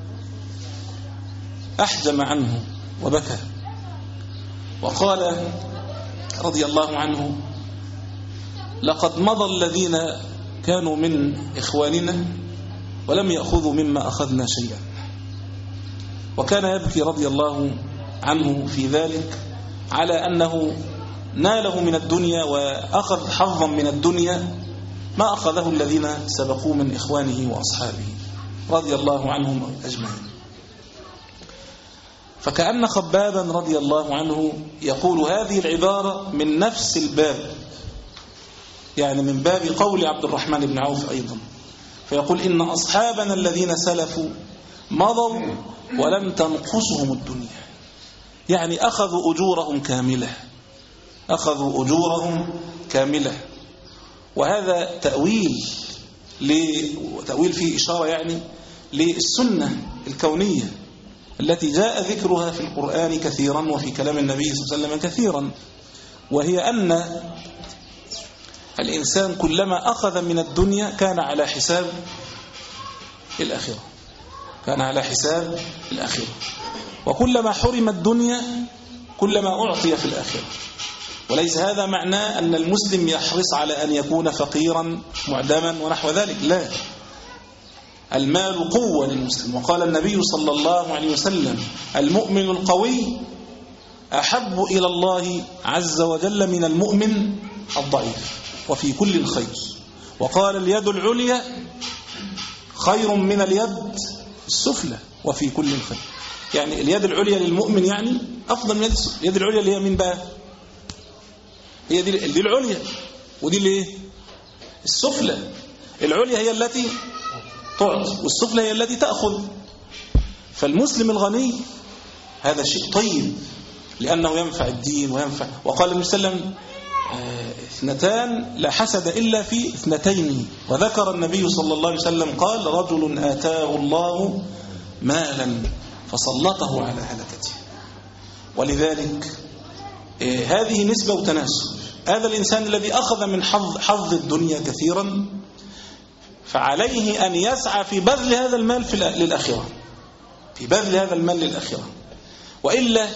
أحجم عنه وبكى وقال رضي الله عنه لقد مضى الذين كانوا من إخواننا ولم يأخذوا مما أخذنا شيئا. وكان يبكي رضي الله عنه في ذلك على أنه ناله من الدنيا وأخذ حظا من الدنيا ما أخذه الذين سبقوا من إخوانه وأصحابه رضي الله عنهم أجمعين. فكأن خبابا رضي الله عنه يقول هذه العبارة من نفس الباب، يعني من باب قول عبد الرحمن بن عوف أيضا، فيقول إن أصحابنا الذين سلفوا مضوا ولم تنقصهم الدنيا، يعني أخذوا أجورهم كاملة، أخذوا أجورهم كاملة. وهذا تأويل تأويل فيه إشارة يعني للسنة الكونية التي جاء ذكرها في القرآن كثيرا وفي كلام النبي صلى الله عليه وسلم كثيرا، وهي أن الإنسان كلما أخذ من الدنيا كان على حساب الآخرة، كان على حساب الآخرة، وكلما حرم الدنيا كلما أعطي في الآخرة. وليس هذا معناه أن المسلم يحرص على أن يكون فقيرا معدما ونحو ذلك، لا، المال قوة للمسلم. وقال النبي صلى الله عليه وسلم المؤمن القوي أحب إلى الله عز وجل من المؤمن الضعيف وفي كل خير. وقال اليد العليا خير من اليد السفلى وفي كل خير، يعني اليد العليا للمؤمن يعني أفضل من اليد العليا اللي هي من بقى، هي دي, دي العليا، ودي اللي ايه السفلى. العليا هي التي تعطي والسفلى هي التي تأخذ. فالمسلم الغني هذا شيء طيب لأنه ينفع الدين وينفع. وقال النبي صلى الله عليه وسلم اثنتان لا حسد إلا في اثنتين، وذكر النبي صلى الله عليه وسلم قال رجل آتاه الله مالا فسلطه على هلكته. ولذلك هذه نسبة وتناسب. هذا الإنسان الذي أخذ من حظ, حظ الدنيا كثيرا فعليه أن يسعى في بذل هذا المال في للآخرة، في بذل هذا المال للآخرة، وإلا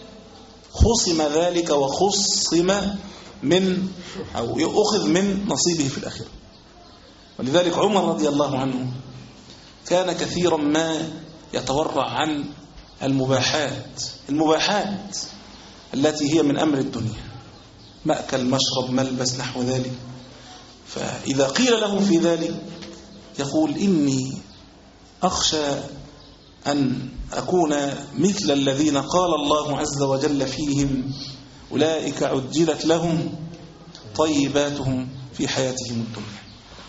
خصم ذلك وخصم من أو يأخذ من نصيبه في الآخرة. ولذلك عمر رضي الله عنه كان كثيرا ما يتورع عن المباحات المباحات التي هي من أمر الدنيا، مأكل مشرب ملبس نحو ذلك. فإذا قيل له في ذلك يقول إني أخشى أن أكون مثل الذين قال الله عز وجل فيهم أولئك عجلت لهم طيباتهم في حياتهم الدنيا.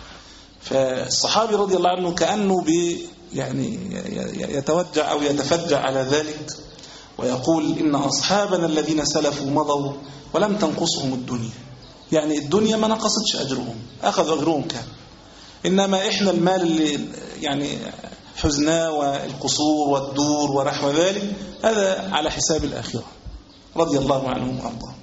فالصحابي رضي الله عنه كأنه بي يعني يتوجع أو يتفجع على ذلك ويقول إن أصحابنا الذين سلفوا مضوا ولم تنقصهم الدنيا، يعني الدنيا ما نقصتش أجرهم، أخذ أجرهم كان، إنما إحنا المال اللي يعني حزناه والقصور والدور ونحو ذلك هذا على حساب الآخرة. رضي الله عنهم وأرضاهم.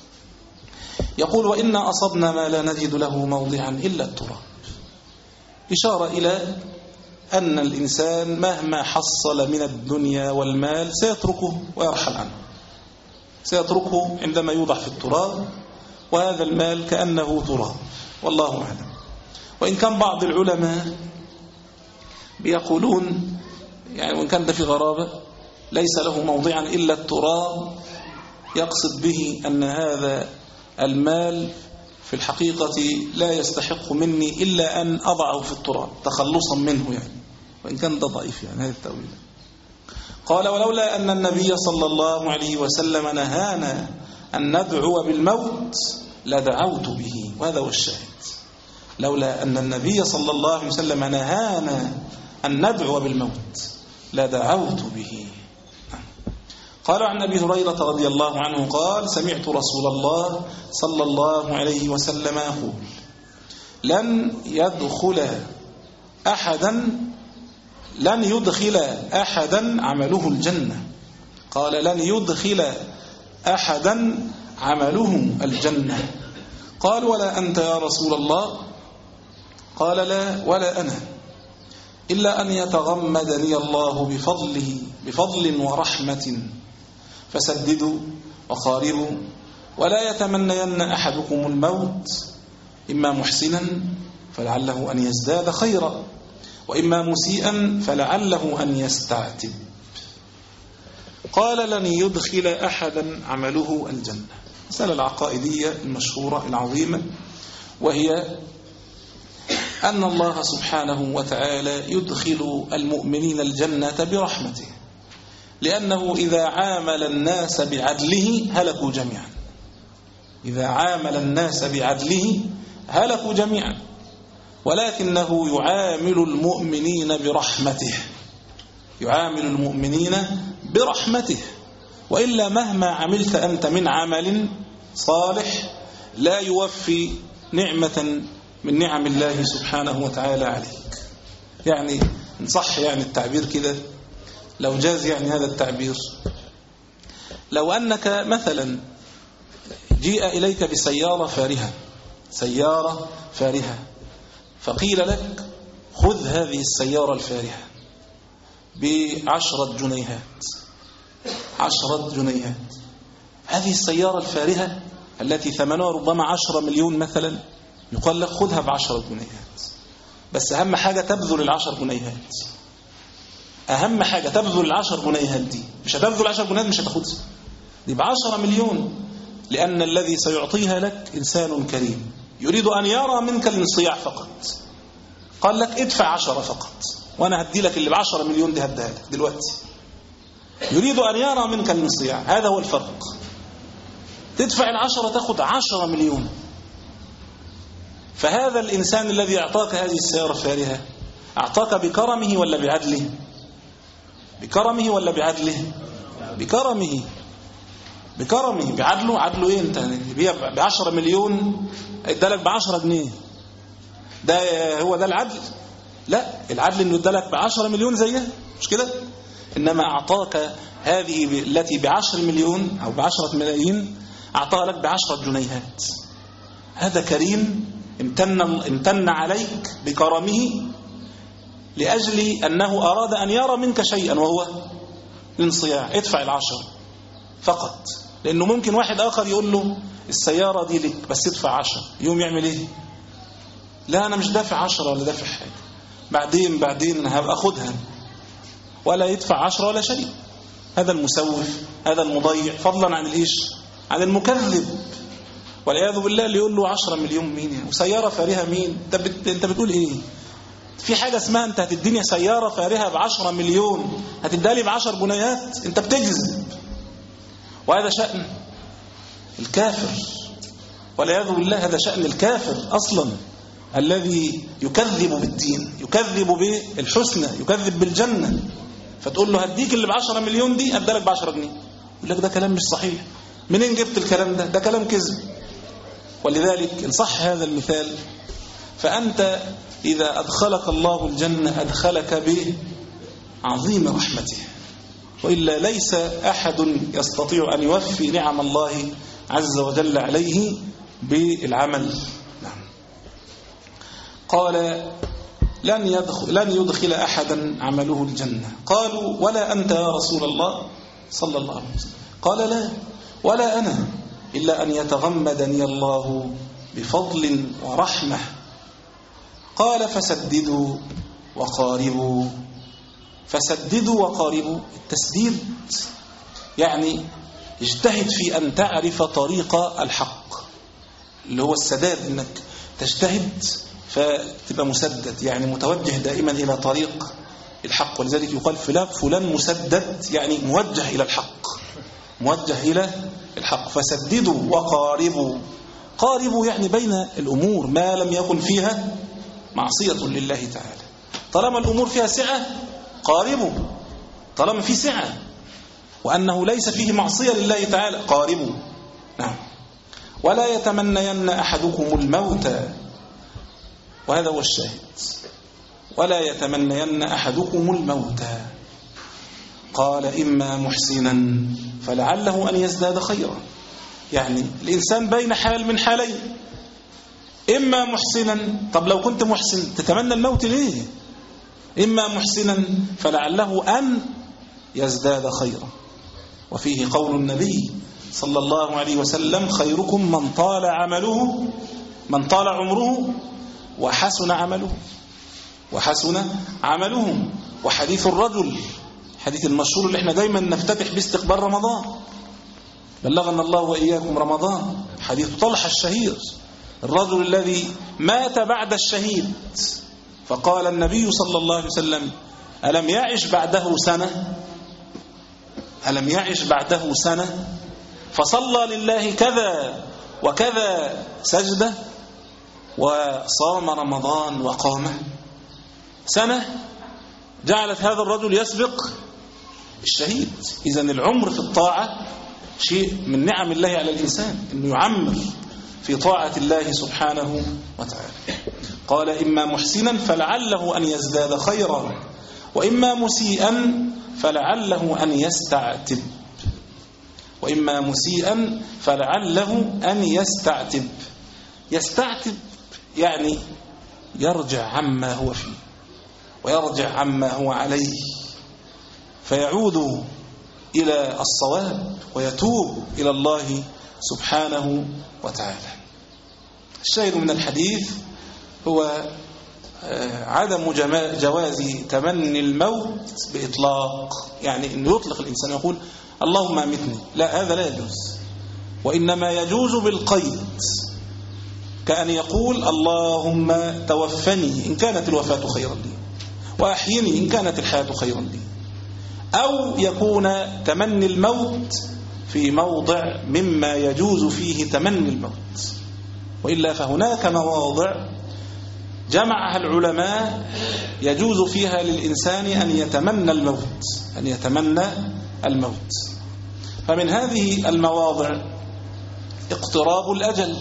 يقول وإنا أصبنا ما لا نجد له موضعا إلا التراب، إشارة إلى أن الإنسان مهما حصل من الدنيا والمال سيتركه ويرحل عنه، سيتركه عندما يوضع في التراب، وهذا المال كأنه تراب، والله أعلم. وإن كان بعض العلماء بيقولون يعني وإن كان ده في غرابة ليس له موضعا إلا التراب، يقصد به أن هذا المال في الحقيقة لا يستحق مني إلا أن أضعه في التراب تخلصا منه، يعني وإن كان ده ضعيف يعني هذا التأويل. قال ولولا أن النبي صلى الله عليه وسلم نهانا أن ندعو بالموت لدعوت به، وهذا هو الشاهد. لولا أن النبي صلى الله عليه وسلم نهانا أن ندعو بالموت لدعوت به. قال عن أبي هريرة رضي الله عنه قال سمعت رسول الله صلى الله عليه وسلم يقول لن يدخل أحدا لن يدخل أحدا عمله الجنة. قال لن يدخل أحدا عمله الجنة. قال ولا أنت يا رسول الله؟ قال لا ولا أنا، إلا أن يتغمدني الله بفضله بفضل ورحمة فسددوا وقاربوا، ولا يتمنين أحدكم الموت إما محسنا فلعله أن يزداد خيرا، وإما مسيئا فلعله أن يستعتب. قال لن يدخل أحدا عمله الجنة. مسألة العقائدية المشهورة العظيمة، وهي أن الله سبحانه وتعالى يدخل المؤمنين الجنة برحمته، لأنه إذا عامل الناس بعدله هلكوا جميعا. إذا عامل الناس بعدله هلكوا جميعا، ولكنه يعامل المؤمنين برحمته، يعامل المؤمنين برحمته. وإلا مهما عملت أنت من عمل صالح لا يوفي نعمة من نعم الله سبحانه وتعالى عليك. يعني إن صح يعني التعبير كده، لو جاز يعني هذا التعبير، لو أنك مثلا جيء إليك بسيارة فارهة، سيارة فارهة، فقيل لك خذ هذه السيارة الفارهة بعشرة جنيهات، عشرة جنيهات. هذه السيارة الفارهة التي ثمنها ربما عشرة مليون مثلا، يقال لك خذها بعشرة جنيهات، بس أهم حاجة تبذل العشر جنيهات، أهم حاجة تبذل العشر جنيهات دي. مش هتبذل العشر جنيهات مش هتاخدها، دي بعشرة مليون، لأن الذي سيعطيها لك إنسان كريم يريد أن يرى منك الانصياع فقط. قال لك ادفع عشرة فقط وأنا هدي لك اللي بعشرة مليون دي هديها لك دلوقتي. يريد أن يرى منك الانصياع، هذا هو الفرق. تدفع العشرة تأخذ عشرة مليون. فهذا الإنسان الذي أعطاك هذه السيارة الفارهة أعطاك بكرمه ولا بعدله؟ بكرمه ولا بعدله؟ بكرمه، بكرمه. بعدله، عدله ايه؟ انت بيبيع بعشرة مليون ادالك بعشرة جنيه، ده هو ده العدل؟ لا، العدل انه ادالك بعشرة مليون زيها، مش كده؟ انما اعطاك هذه التي بعشر مليون او بعشرة ملايين اعطاها لك بعشرة جنيهات. هذا كريم امتن, امتن عليك بكرمه لأجل أنه أراد أن يرى منك شيئا وهو الانصياع. ادفع العشر فقط، لأنه ممكن واحد آخر يقول له السيارة دي لك بس ادفع عشر، يوم يعمل ايه؟ لا أنا مش دافع عشرة ولا دافع حاجة، بعدين بعدين أنا هبقى أخدها، ولا يدفع عشرة ولا شيء. هذا المسوف، هذا المضيع، فضلا عن الإيش؟ عن المكذب والعياذ بالله. اللي يقول له عشرة مليون مين وسيارة فارهة مين؟ انت, بت... انت بتقول ايه؟ في حاجة اسمها انت هتديني سيارة فارهة بعشرة مليون هتدالي بعشر جنيهات؟ انت بتكذب. وهذا شأن الكافر والعياذ بالله، هذا شأن الكافر أصلا الذي يكذب بالدين، يكذب بالحسنى، يكذب بالجنة. فتقول له هديك اللي بعشرة مليون دي أدالك بعشرة جنيه، يقول لك ده كلام مش صحيح. منين جبت الكلام ده؟ ده كلام كذب. ولذلك إن صح هذا المثال، فأنت إذا أدخلك الله الجنة أدخلك بعظيم رحمته، وإلا ليس أحد يستطيع أن يوفي نعم الله عز وجل عليه بالعمل. قال لن يدخل, لن يدخل أحدا عمله الجنة. قالوا ولا أنت يا رسول الله صلى الله عليه وسلم؟ قال لا ولا أنا، إلا أن يتغمدني الله بفضل ورحمة. قال فسددوا وقاربوا. فسددوا وقاربوا، التسديد يعني اجتهد في أن تعرف طريق الحق، اللي هو السداد، انك تجتهد فتبقى مسدد، يعني متوجه دائما إلى طريق الحق. ولذلك يقال فلان فلان مسدد، يعني موجه إلى الحق، موجه إلى الحق. فسددوا وقاربوا. قاربوا يعني بين الأمور ما لم يكن فيها معصية لله تعالى. طالما الأمور فيها سعة قاربوا، طالما في سعة وأنه ليس فيه معصية لله تعالى قاربوا. نعم. ولا يتمنين أحدكم الموت، وهذا هو الشاهد، ولا يتمنين أحدكم الموت. قال إما محسنا فلعله أن يزداد خيرا. يعني الإنسان بين حال من حالين، إما محسنا، طب لو كنت محسن تتمنى الموت ليه؟ إما محسنا فلعله أن يزداد خيرا. وفيه قول النبي صلى الله عليه وسلم خيركم من طال عمله، من طال عمره وحسن عمله، وحسن عمله. وحديث الرجل، حديث المشهور اللي احنا دايما نفتتح باستقبال رمضان، بلغنا الله وإياكم رمضان، حديث طلحة الشهير، الرجل الذي مات بعد الشهيد، فقال النبي صلى الله عليه وسلم ألم يعش بعده سنة؟ ألم يعش بعده سنة فصلى لله كذا وكذا سجدة وصام رمضان وقامه سنة، جعلت هذا الرجل يسبق الشهيد. إذن العمر في الطاعة شيء من نعم الله على الإنسان، أنه يعمر في طاعة الله سبحانه وتعالى. قال إما محسنا فلعله أن يزداد خيرا، وإما مسيئا فلعله أن يستعتب وإما مسيئا فلعله أن يستعتب يستعتب يعني يرجع عما هو فيه ويرجع عما هو عليه، فيعود إلى الصواب ويتوب إلى الله سبحانه وتعالى. الشاهد من الحديث هو عدم جواز تمني الموت بإطلاق، يعني أن يطلق الإنسان يقول اللهم أمتني، لا، هذا لا يجوز، وإنما يجوز بالقيد، كأن يقول اللهم توفني إن كانت الوفاة خيرا لي، وأحيني إن كانت الحياة خيرا لي، أو يكون تمني الموت في موضع مما يجوز فيه تمني الموت. وإلا فهناك مواضع جمعها العلماء يجوز فيها للإنسان أن يتمنى الموت أن يتمنى الموت فمن هذه المواضع اقتراب الأجل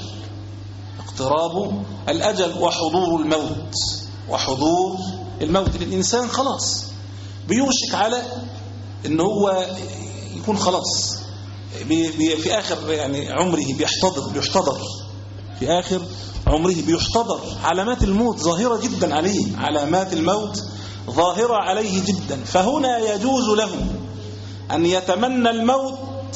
اقتراب الأجل وحضور الموت وحضور الموت للإنسان خلاص بيوشك على إن هو يكون خلاص في آخر يعني عمره بيحتضر بيحتضر في آخر عمره بيحتضر علامات الموت ظاهرة جدا عليه علامات الموت ظاهرة عليه جدا، فهنا يجوز له أن يتمنى الموت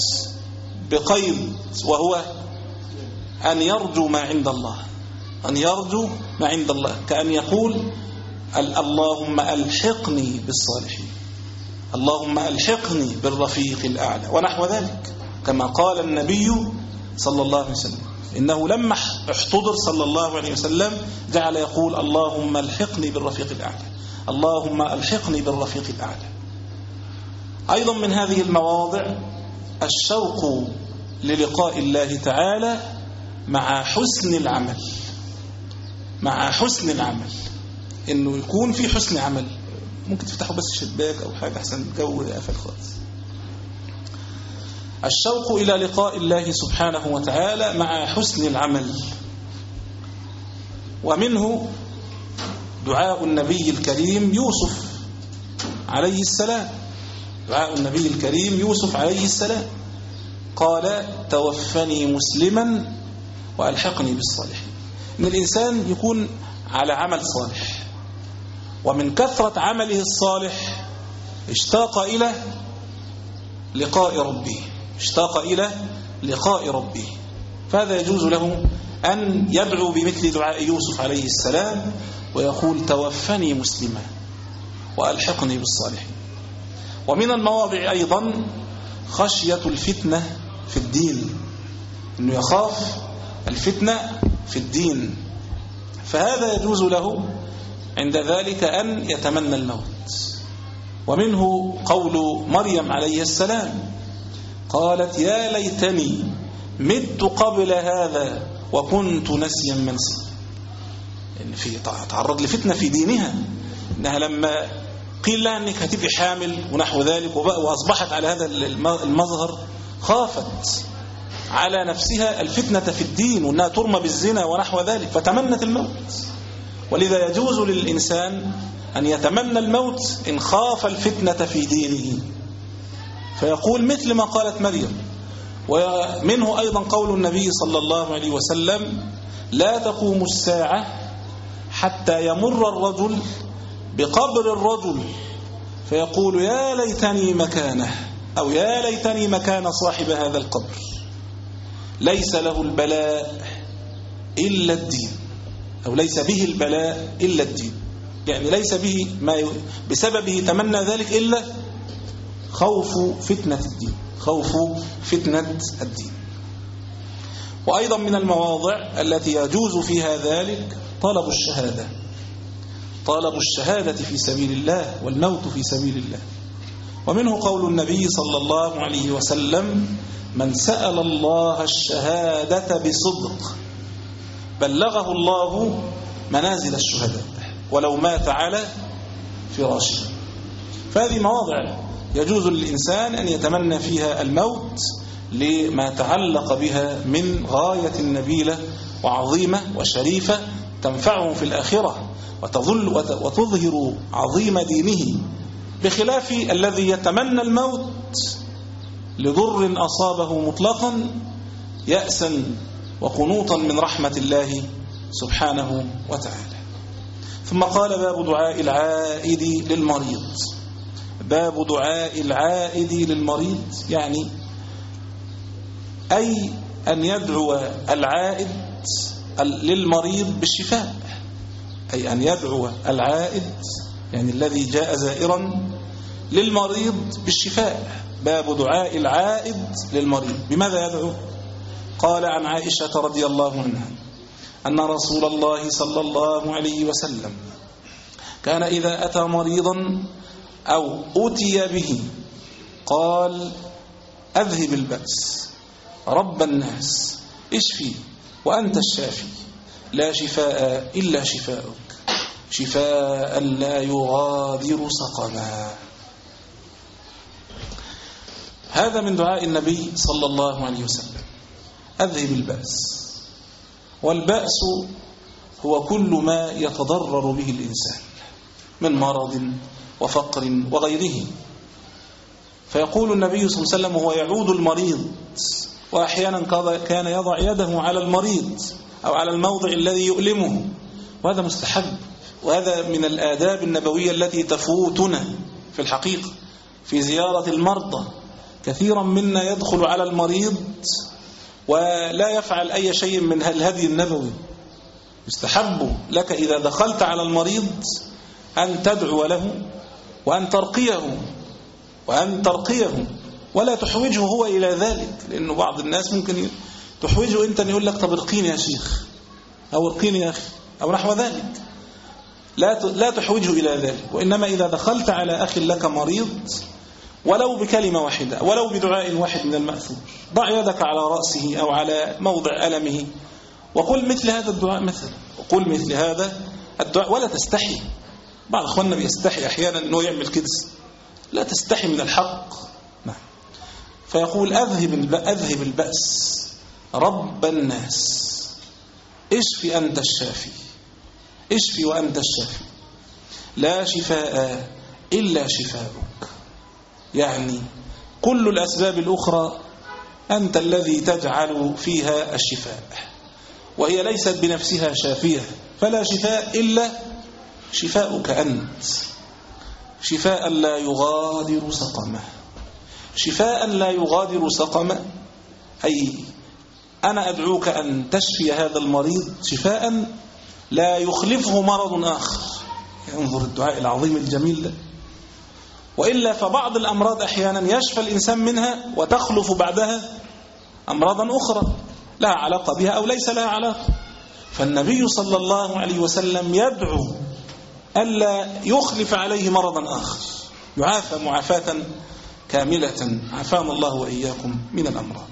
بقيد، وهو أن يرجو ما عند الله أن يرجو ما عند الله كأن يقول اللهم ألحقني بالصالحين، اللهم ألحقني بالرفيق الأعلى ونحو ذلك، كما قال النبي صلى الله عليه وسلم إنه لما احتضر صلى الله عليه وسلم جعل يقول اللهم ألحقني بالرفيق الأعلى اللهم ألحقني بالرفيق الأعلى. أيضا من هذه المواضع الشوق للقاء الله تعالى مع حسن العمل مع حسن العمل إنه يكون في حسن عمل. ممكن تفتحوا بس شباك أو حاجة أحسن الجو قافل خالص. الشوق إلى لقاء الله سبحانه وتعالى مع حسن العمل، ومنه دعاء النبي الكريم يوسف عليه السلام دعاء النبي الكريم يوسف عليه السلام قال توفني مسلما وألحقني بالصالحين. إن الإنسان يكون على عمل صالح ومن كثرة عمله الصالح اشتاق إلى لقاء ربه اشتاق إلى لقاء ربه فهذا يجوز له أن يدعو بمثل دعاء يوسف عليه السلام ويقول توفني مسلما وألحقني بالصالحين. ومن المواضع أيضا خشية الفتنة في الدين، أنه يخاف الفتنة في الدين، فهذا يجوز له عند ذلك أن يتمنى الموت. ومنه قول مريم عليه السلام قالت يا ليتني مت قبل هذا وكنت نسيا منسيا، يعني في تعرض لفتنة في دينها، إنها لما قيل لها أنك هتبقى حامل ونحو ذلك وأصبحت على هذا المظهر خافت على نفسها الفتنة في الدين وأنها ترمى بالزنا ونحو ذلك فتمنت الموت. ولذا يجوز للإنسان أن يتمنى الموت إن خاف الفتنة في دينه، فيقول مثل ما قالت مريم. ومنه أيضا قول النبي صلى الله عليه وسلم لا تقوم الساعة حتى يمر الرجل بقبر الرجل فيقول يا ليتني مكانه أو يا ليتني مكان صاحب هذا القبر، ليس له البلاء إلا الدين، أو ليس به البلاء إلا الدين، يعني ليس به ما ي... بسببه تمنى ذلك إلا خوف فتنة الدين خوف فتنة الدين. وأيضا من المواضع التي يجوز فيها ذلك طلب الشهادة طلب الشهادة في سبيل الله والموت في سبيل الله. ومنه قول النبي صلى الله عليه وسلم: من سأل الله الشهادة بصدق بلغه الله منازل الشهداء ولو مات على فراشه. فهذه مواضع يجوز للإنسان أن يتمنى فيها الموت لما تعلق بها من غاية نبيلة وعظيمة وشريفة تنفعه في الآخرة وتظل وتظهر عظيم دينه، بخلاف الذي يتمنى الموت لضر أصابه مطلقا يأسا وقنوطا من رحمة الله سبحانه وتعالى. ثم قال: باب دعاء العائد للمريض. باب دعاء العائد للمريض يعني أي أن يدعو العائد للمريض بالشفاء، أي أن يدعو العائد يعني الذي جاء زائرا للمريض بالشفاء. باب دعاء العائد للمريض. بماذا يدعو؟ قال عن عائشة رضي الله عنها أن رسول الله صلى الله عليه وسلم كان إذا أتى مريضا أو أتي به قال: أذهب البأس رب الناس اشفي وأنت الشافي لا شفاء إلا شفاؤك شفاء لا يغادر سقما. هذا من دعاء النبي صلى الله عليه وسلم: أذهب البأس. والبأس هو كل ما يتضرر به الإنسان من مرض وفقر وغيره. فيقول النبي صلى الله عليه وسلم: هو يعود المريض، وأحيانا كان يضع يده على المريض أو على الموضع الذي يؤلمه، وهذا مستحب، وهذا من الآداب النبوية التي تفوتنا في الحقيقة في زيارة المرضى. كثيرا منا يدخل على المريض ولا يفعل أي شيء من الهدي النبوي. يستحب لك إذا دخلت على المريض أن تدعو له وأن ترقيه وأن ترقيه ولا تحوجه هو إلى ذلك، لأنه بعض الناس ممكن تحوجه أنت أن يقول لك: طب ارقيني يا شيخ، أو ارقيني يا أخي، أو نحو ذلك. لا لا تحوجه إلى ذلك. وإنما إذا دخلت على أخ لك مريض ولو بكلمة واحدة ولو بدعاء واحد من المأثور، ضع يدك على رأسه أو على موضع ألمه وقل مثل هذا الدعاء مثلا، وقل مثل هذا الدعاء ولا تستحي. بعض أخواننا بيستحي أحيانا أنه يعمل كده، لا تستحي من الحق. نعم. فيقول: أذهب أذهب البأس رب الناس اشفي أنت الشافي اشفي وأنت الشافي لا شفاء إلا شفاؤك. يعني كل الأسباب الأخرى أنت الذي تجعل فيها الشفاء، وهي ليست بنفسها شافية، فلا شفاء إلا شفاؤك أنت، شفاء لا يغادر سقما. شفاء لا يغادر سقما أي أنا أدعوك أن تشفي هذا المريض شفاء لا يخلفه مرض آخر. انظر الدعاء العظيم الجميل ده. وإلا فبعض الأمراض أحيانا يشفى الإنسان منها وتخلف بعدها أمراضا أخرى لها علاقة بها أو ليس لها علاقة. فالنبي صلى الله عليه وسلم يدعو ألا يخلف عليه مرضا آخر، يعافى معافاة كاملة، عافانا الله وإياكم من الأمراض.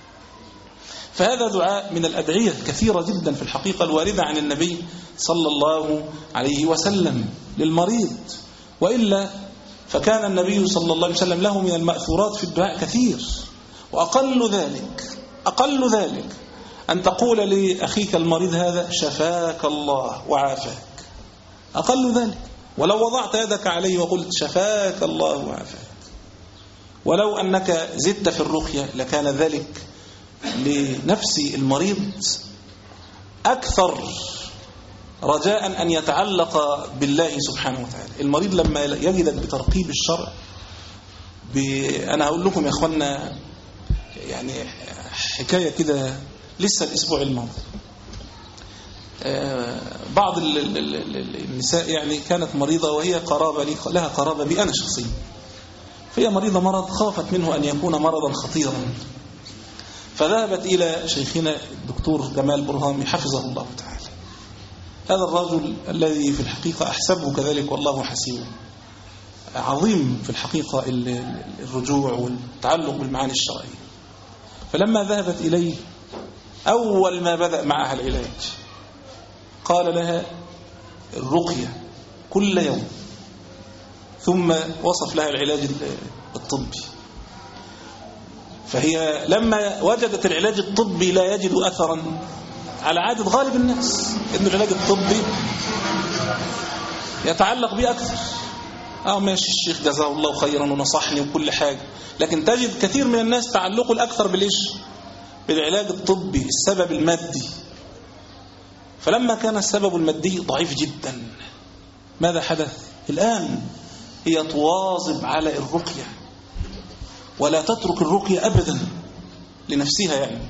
فهذا دعاء من الأدعية كثيرة جدا في الحقيقة الواردة عن النبي صلى الله عليه وسلم للمريض. وإلا فكان النبي صلى الله عليه وسلم له من المأثورات في الدعاء كثير. وأقل ذلك أقل ذلك أن تقول لأخيك المريض هذا: شفاك الله وعافاك. أقل ذلك. ولو وضعت يدك عليه وقلت: شفاك الله وعافاك، ولو أنك زدت في الرقية لكان ذلك لنفس المريض أكثر رجاء أن يتعلق بالله سبحانه وتعالى. المريض لما يجدك بترقيب الشرع ب... أنا هقول لكم يا أخوانا يعني حكاية كده لسه الأسبوع الماضي. بعض النساء يعني كانت مريضة وهي قرابة لي، لها قرابة بي أنا شخصيا، فهي مريضة مرض خافت منه أن يكون مرضا خطيرا، فذهبت إلى شيخنا الدكتور جمال برهامي حفظه الله تعالى. هذا الرجل الذي في الحقيقة أحسبه كذلك والله حسيبه، عظيم في الحقيقة الرجوع والتعلق بالمعاني الشرعية. فلما ذهبت إليه أول ما بدأ معها العلاج قال لها الرقية كل يوم، ثم وصف لها العلاج الطبي. فهي لما وجدت العلاج الطبي لا يجد أثرا، على عادة غالب الناس إن العلاج الطبي يتعلق به أكثر. اه ماشي الشيخ جزاه الله خيرا ونصحني وكل حاجة، لكن تجد كثير من الناس تعلقه الأكثر بالإيش؟ بالعلاج الطبي، السبب المادي. فلما كان السبب المادي ضعيف جدا ماذا حدث؟ الآن هي تواظب على الرقية ولا تترك الرقية أبدا لنفسها يعني.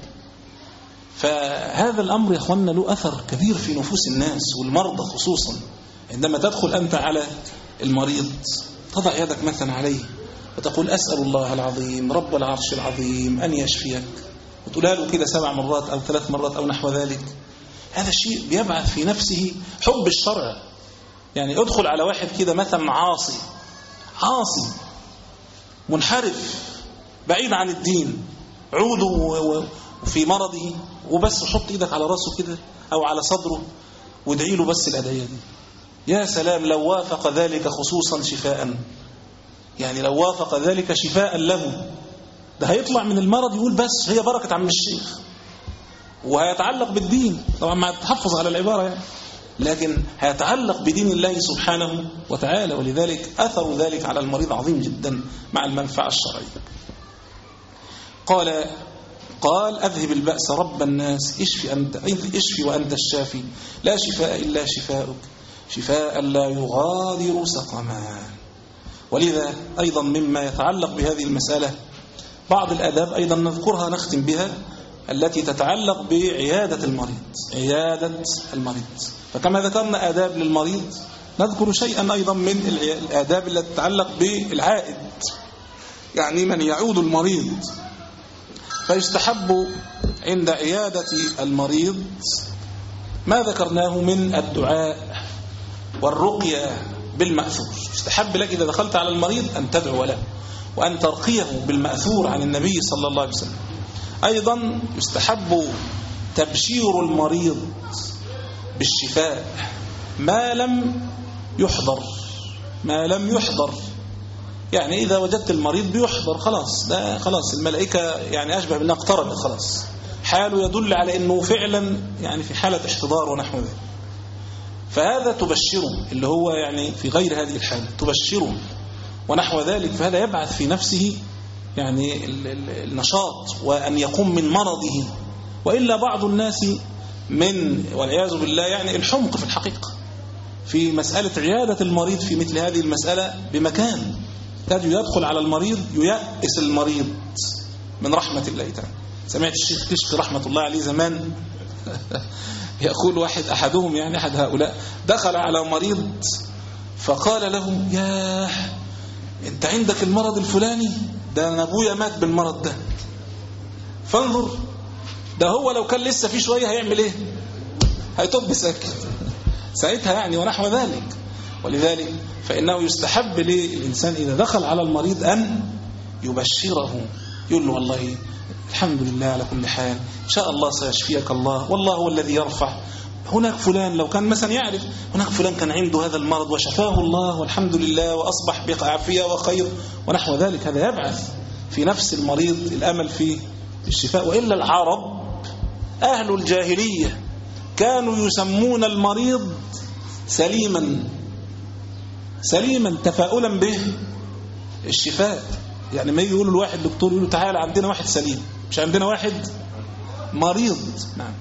فهذا الأمر يا أخوانا له أثر كبير في نفوس الناس والمرضى خصوصا. عندما تدخل أنت على المريض تضع يدك مثلا عليه وتقول أسأل الله العظيم رب العرش العظيم أن يشفيك، وتقولها له كده سبع مرات أو ثلاث مرات أو نحو ذلك. هذا الشيء بيبعث في نفسه حب الشرع. يعني ادخل على واحد كده مثلا عاصي عاصي منحرف بعيد عن الدين، عوده في مرضه وبس حط ايدك على راسه كده أو على صدره وادعي له بس الأدعية دي. يا سلام لو وافق ذلك خصوصا شفاء، يعني لو وافق ذلك شفاء له، ده هيطلع من المرض يقول بس هي بركة عم الشيخ، وهيتعلق بالدين طبعا مع التحفظ على العبارة يعني، لكن هيتعلق بدين الله سبحانه وتعالى. ولذلك أثر ذلك على المريض عظيم جدا مع المنفعة الشرعية. قال قال أذهب البأس رب الناس اشفي أنت اشفي وأنت الشافي لا شفاء إلا شفاؤك شفاء لا يغادر سقما. ولذا أيضا مما يتعلق بهذه المسألة بعض الآداب أيضا نذكرها نختم بها، التي تتعلق بعيادة المريض. عيادة المريض، فكما ذكرنا آداب للمريض نذكر شيئا أيضا من الآداب التي تتعلق بالعائد، يعني من يعود المريض. فيستحب عند عيادة المريض ما ذكرناه من الدعاء والرقية بالمأثور. يستحب لك إذا دخلت على المريض أن تدعو له وأن ترقيه بالمأثور عن النبي صلى الله عليه وسلم. أيضا يستحب تبشير المريض بالشفاء ما لم يحضر ما لم يحضر يعني إذا وجدت المريض بيحضر خلاص، ده خلاص الملائكة يعني أشبه بأنها اقتربت خلاص، حاله يدل على أنه فعلا يعني في حالة احتضار ونحو ذلك، فهذا تبشره، اللي هو يعني في غير هذه الحالة تبشره ونحو ذلك. فهذا يبعث في نفسه يعني النشاط وأن يقوم من مرضه. وإلا بعض الناس من والعياذ بالله يعني الحمق في الحقيقة في مسألة عيادة المريض في مثل هذه المسألة بمكان، تجد يدخل على المريض ييأس المريض من رحمة الله تعالى. سمعت الشيخ كشك رحمة الله عليه زمان يقول واحد أحدهم يعني أحد هؤلاء دخل على مريض فقال لهم ياه أنت عندك المرض الفلاني، ده أنا أبويا مات بالمرض ده، فانظر ده هو لو كان لسه فيه شوية هيعمل إيه؟ هيطب ساكت ساعتها يعني ونحو ذلك. ولذلك فإنه يستحب للإنسان إذا دخل على المريض أن يبشره، يقول له والله الحمد لله على كل حال، إن شاء الله سيشفيك الله، والله هو الذي يرفع. هناك فلان لو كان مثلا يعرف هناك فلان كان عنده هذا المرض وشفاه الله والحمد لله وأصبح بعافية وخير ونحو ذلك، هذا يبعث في نفس المريض الأمل في الشفاء. وإلا العرب أهل الجاهلية كانوا يسمون المريض سليما سليما تفاؤلا به الشفاء. يعني ما يقولوا الواحد دكتور يقولوا تعالى عندنا واحد سليم، مش عندنا واحد مريض. نعم.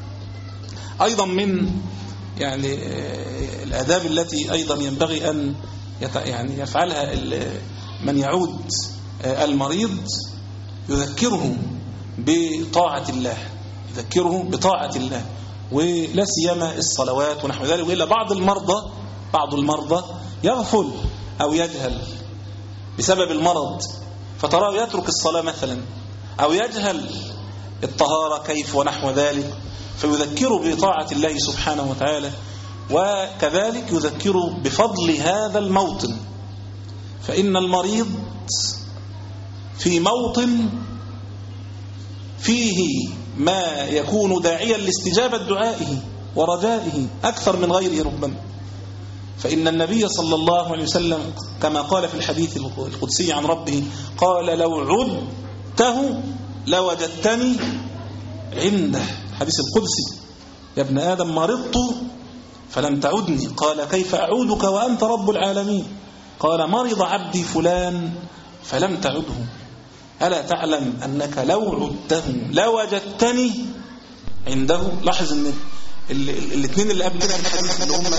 أيضا من يعني الآداب التي أيضا ينبغي أن يعني يفعلها من يعود المريض يذكره بطاعة الله، يذكره بطاعة الله ولا سيما الصلوات ونحو ذلك. وإلا بعض المرضى بعض المرضى يغفل أو يجهل بسبب المرض، فتراه يترك الصلاة مثلا أو يجهل الطهارة كيف ونحو ذلك، فيذكره بطاعة الله سبحانه وتعالى. وكذلك يذكره بفضل هذا الموطن، فإن المريض في موطن فيه ما يكون داعيا لاستجابة دعائه ورجائه أكثر من غيره ربما. فإن النبي صلى الله عليه وسلم كما قال في الحديث القدسي عن ربه قال لو عدته لوجدتني عنده. الحديث القدسي يا ابن آدم مرضت فلم تعدني، قال كيف أعودك وأنت رب العالمين؟ قال مرض عبدي فلان فلم تعده، ألا تعلم أنك لو عدته لوجدتني عنده. لاحظ أن الاثنين اللي قبل كده اللي هم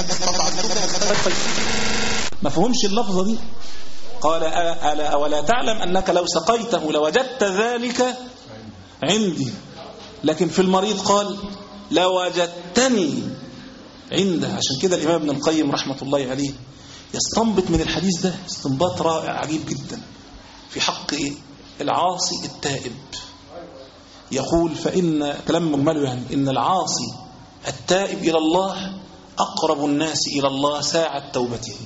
ما فهمش اللفظة دي. قال ألا أولا تعلم أنك لو سقيته لوجدت ذلك عندي، لكن في المريض قال لوجدتني عنده. عشان كده الإمام ابن القيم رحمة الله عليه يستنبط من الحديث ده استنباط رائع عجيب جدا في حق إيه؟ العاصي التائب. يقول فإن كلام مجمله يعني إن العاصي التائب إلى الله أقرب الناس إلى الله ساعة توبته.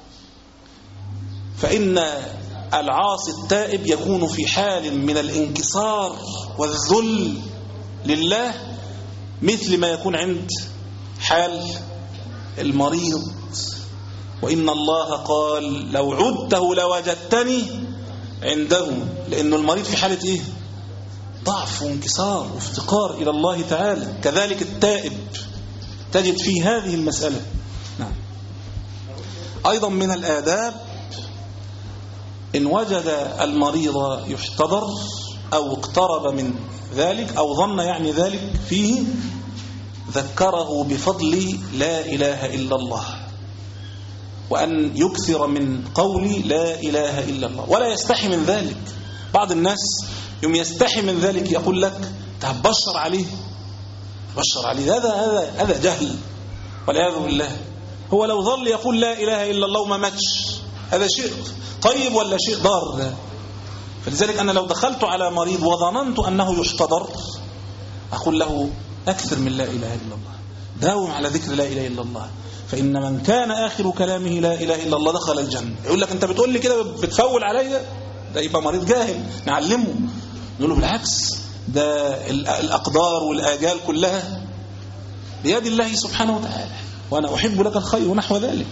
فإن العاصي التائب يكون في حال من الانكسار والذل لله مثل ما يكون عند حال المريض. وإن الله قال لو عدته لوجدتني عنده، لأنه المريض في حالة إيه؟ ضعف وانكسار وافتقار إلى الله تعالى. كذلك التائب تجد فيه هذه المسألة. نعم. أيضا من الآداب إن وجد المريض يحتضر أو اقترب من ذلك أو ظن يعني ذلك فيه ذكره بفضل لا إله إلا الله، وأن يكثر من قول لا إله إلا الله ولا يستحي من ذلك. بعض الناس يوم يستحي من ذلك يقول لك تبشر عليه بشر عليه. هذا هذا هذا جهل والعياذ بالله. هو لو ظل يقول لا إله إلا الله وما ماتش هذا شيء طيب ولا شيء ضار ده؟ فلذلك أنا لو دخلت على مريض وظننت أنه يحتضر أقول له أكثر من لا إله إلا الله، داوم على ذكر لا إله إلا الله، فإن من كان آخر كلامه لا إله إلا الله دخل الجنة. يقول لك أنت بتقول لي كده بتفول علي، ده يبقى مريض جاهل. نعلمه نقول له بالعكس، ده الأقدار والآجال كلها بيد الله سبحانه وتعالى، وأنا أحب لك الخير ونحو ذلك.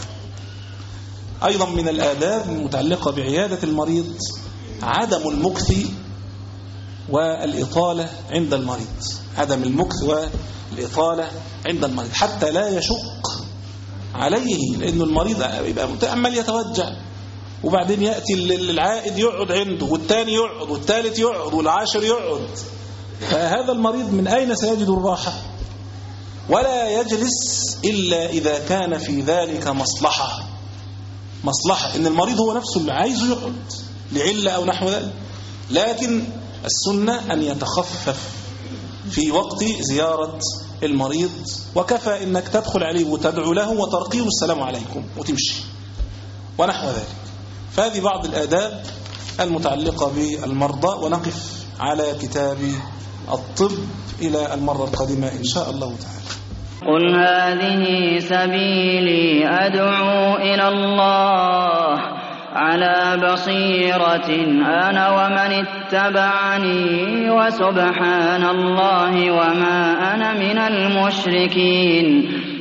أيضا من الآداب المتعلقة بعيادة المريض عدم المكث والإطالة عند المريض. عدم المكث والإطالة عند المريض حتى لا يشق عليه، لأنه المريض يبقى متأمل يتوجع، وبعدين يأتي العائد يقعد عنده والثاني يقعد والثالث يقعد والعاشر يقعد. فهذا المريض من أين سيجد الراحة؟ ولا يجلس إلا إذا كان في ذلك مصلحة مصلحة إن المريض هو نفسه اللي عايزه يقعد لعلة أو نحو ذلك. لكن السنة أن يتخفف في وقت زيارة المريض، وكفى إنك تدخل عليه وتدعو له وترقيه السلام عليكم وتمشي ونحو ذلك. فهذه بعض الآداب المتعلقة بالمرضى، ونقف على كتاب الطب إلى المرة القادمة إن شاء الله تعالى. قل هذه سبيلي أدعو إلى الله على بصيرة أنا ومن اتبعني وسبحان الله وما أنا من المشركين.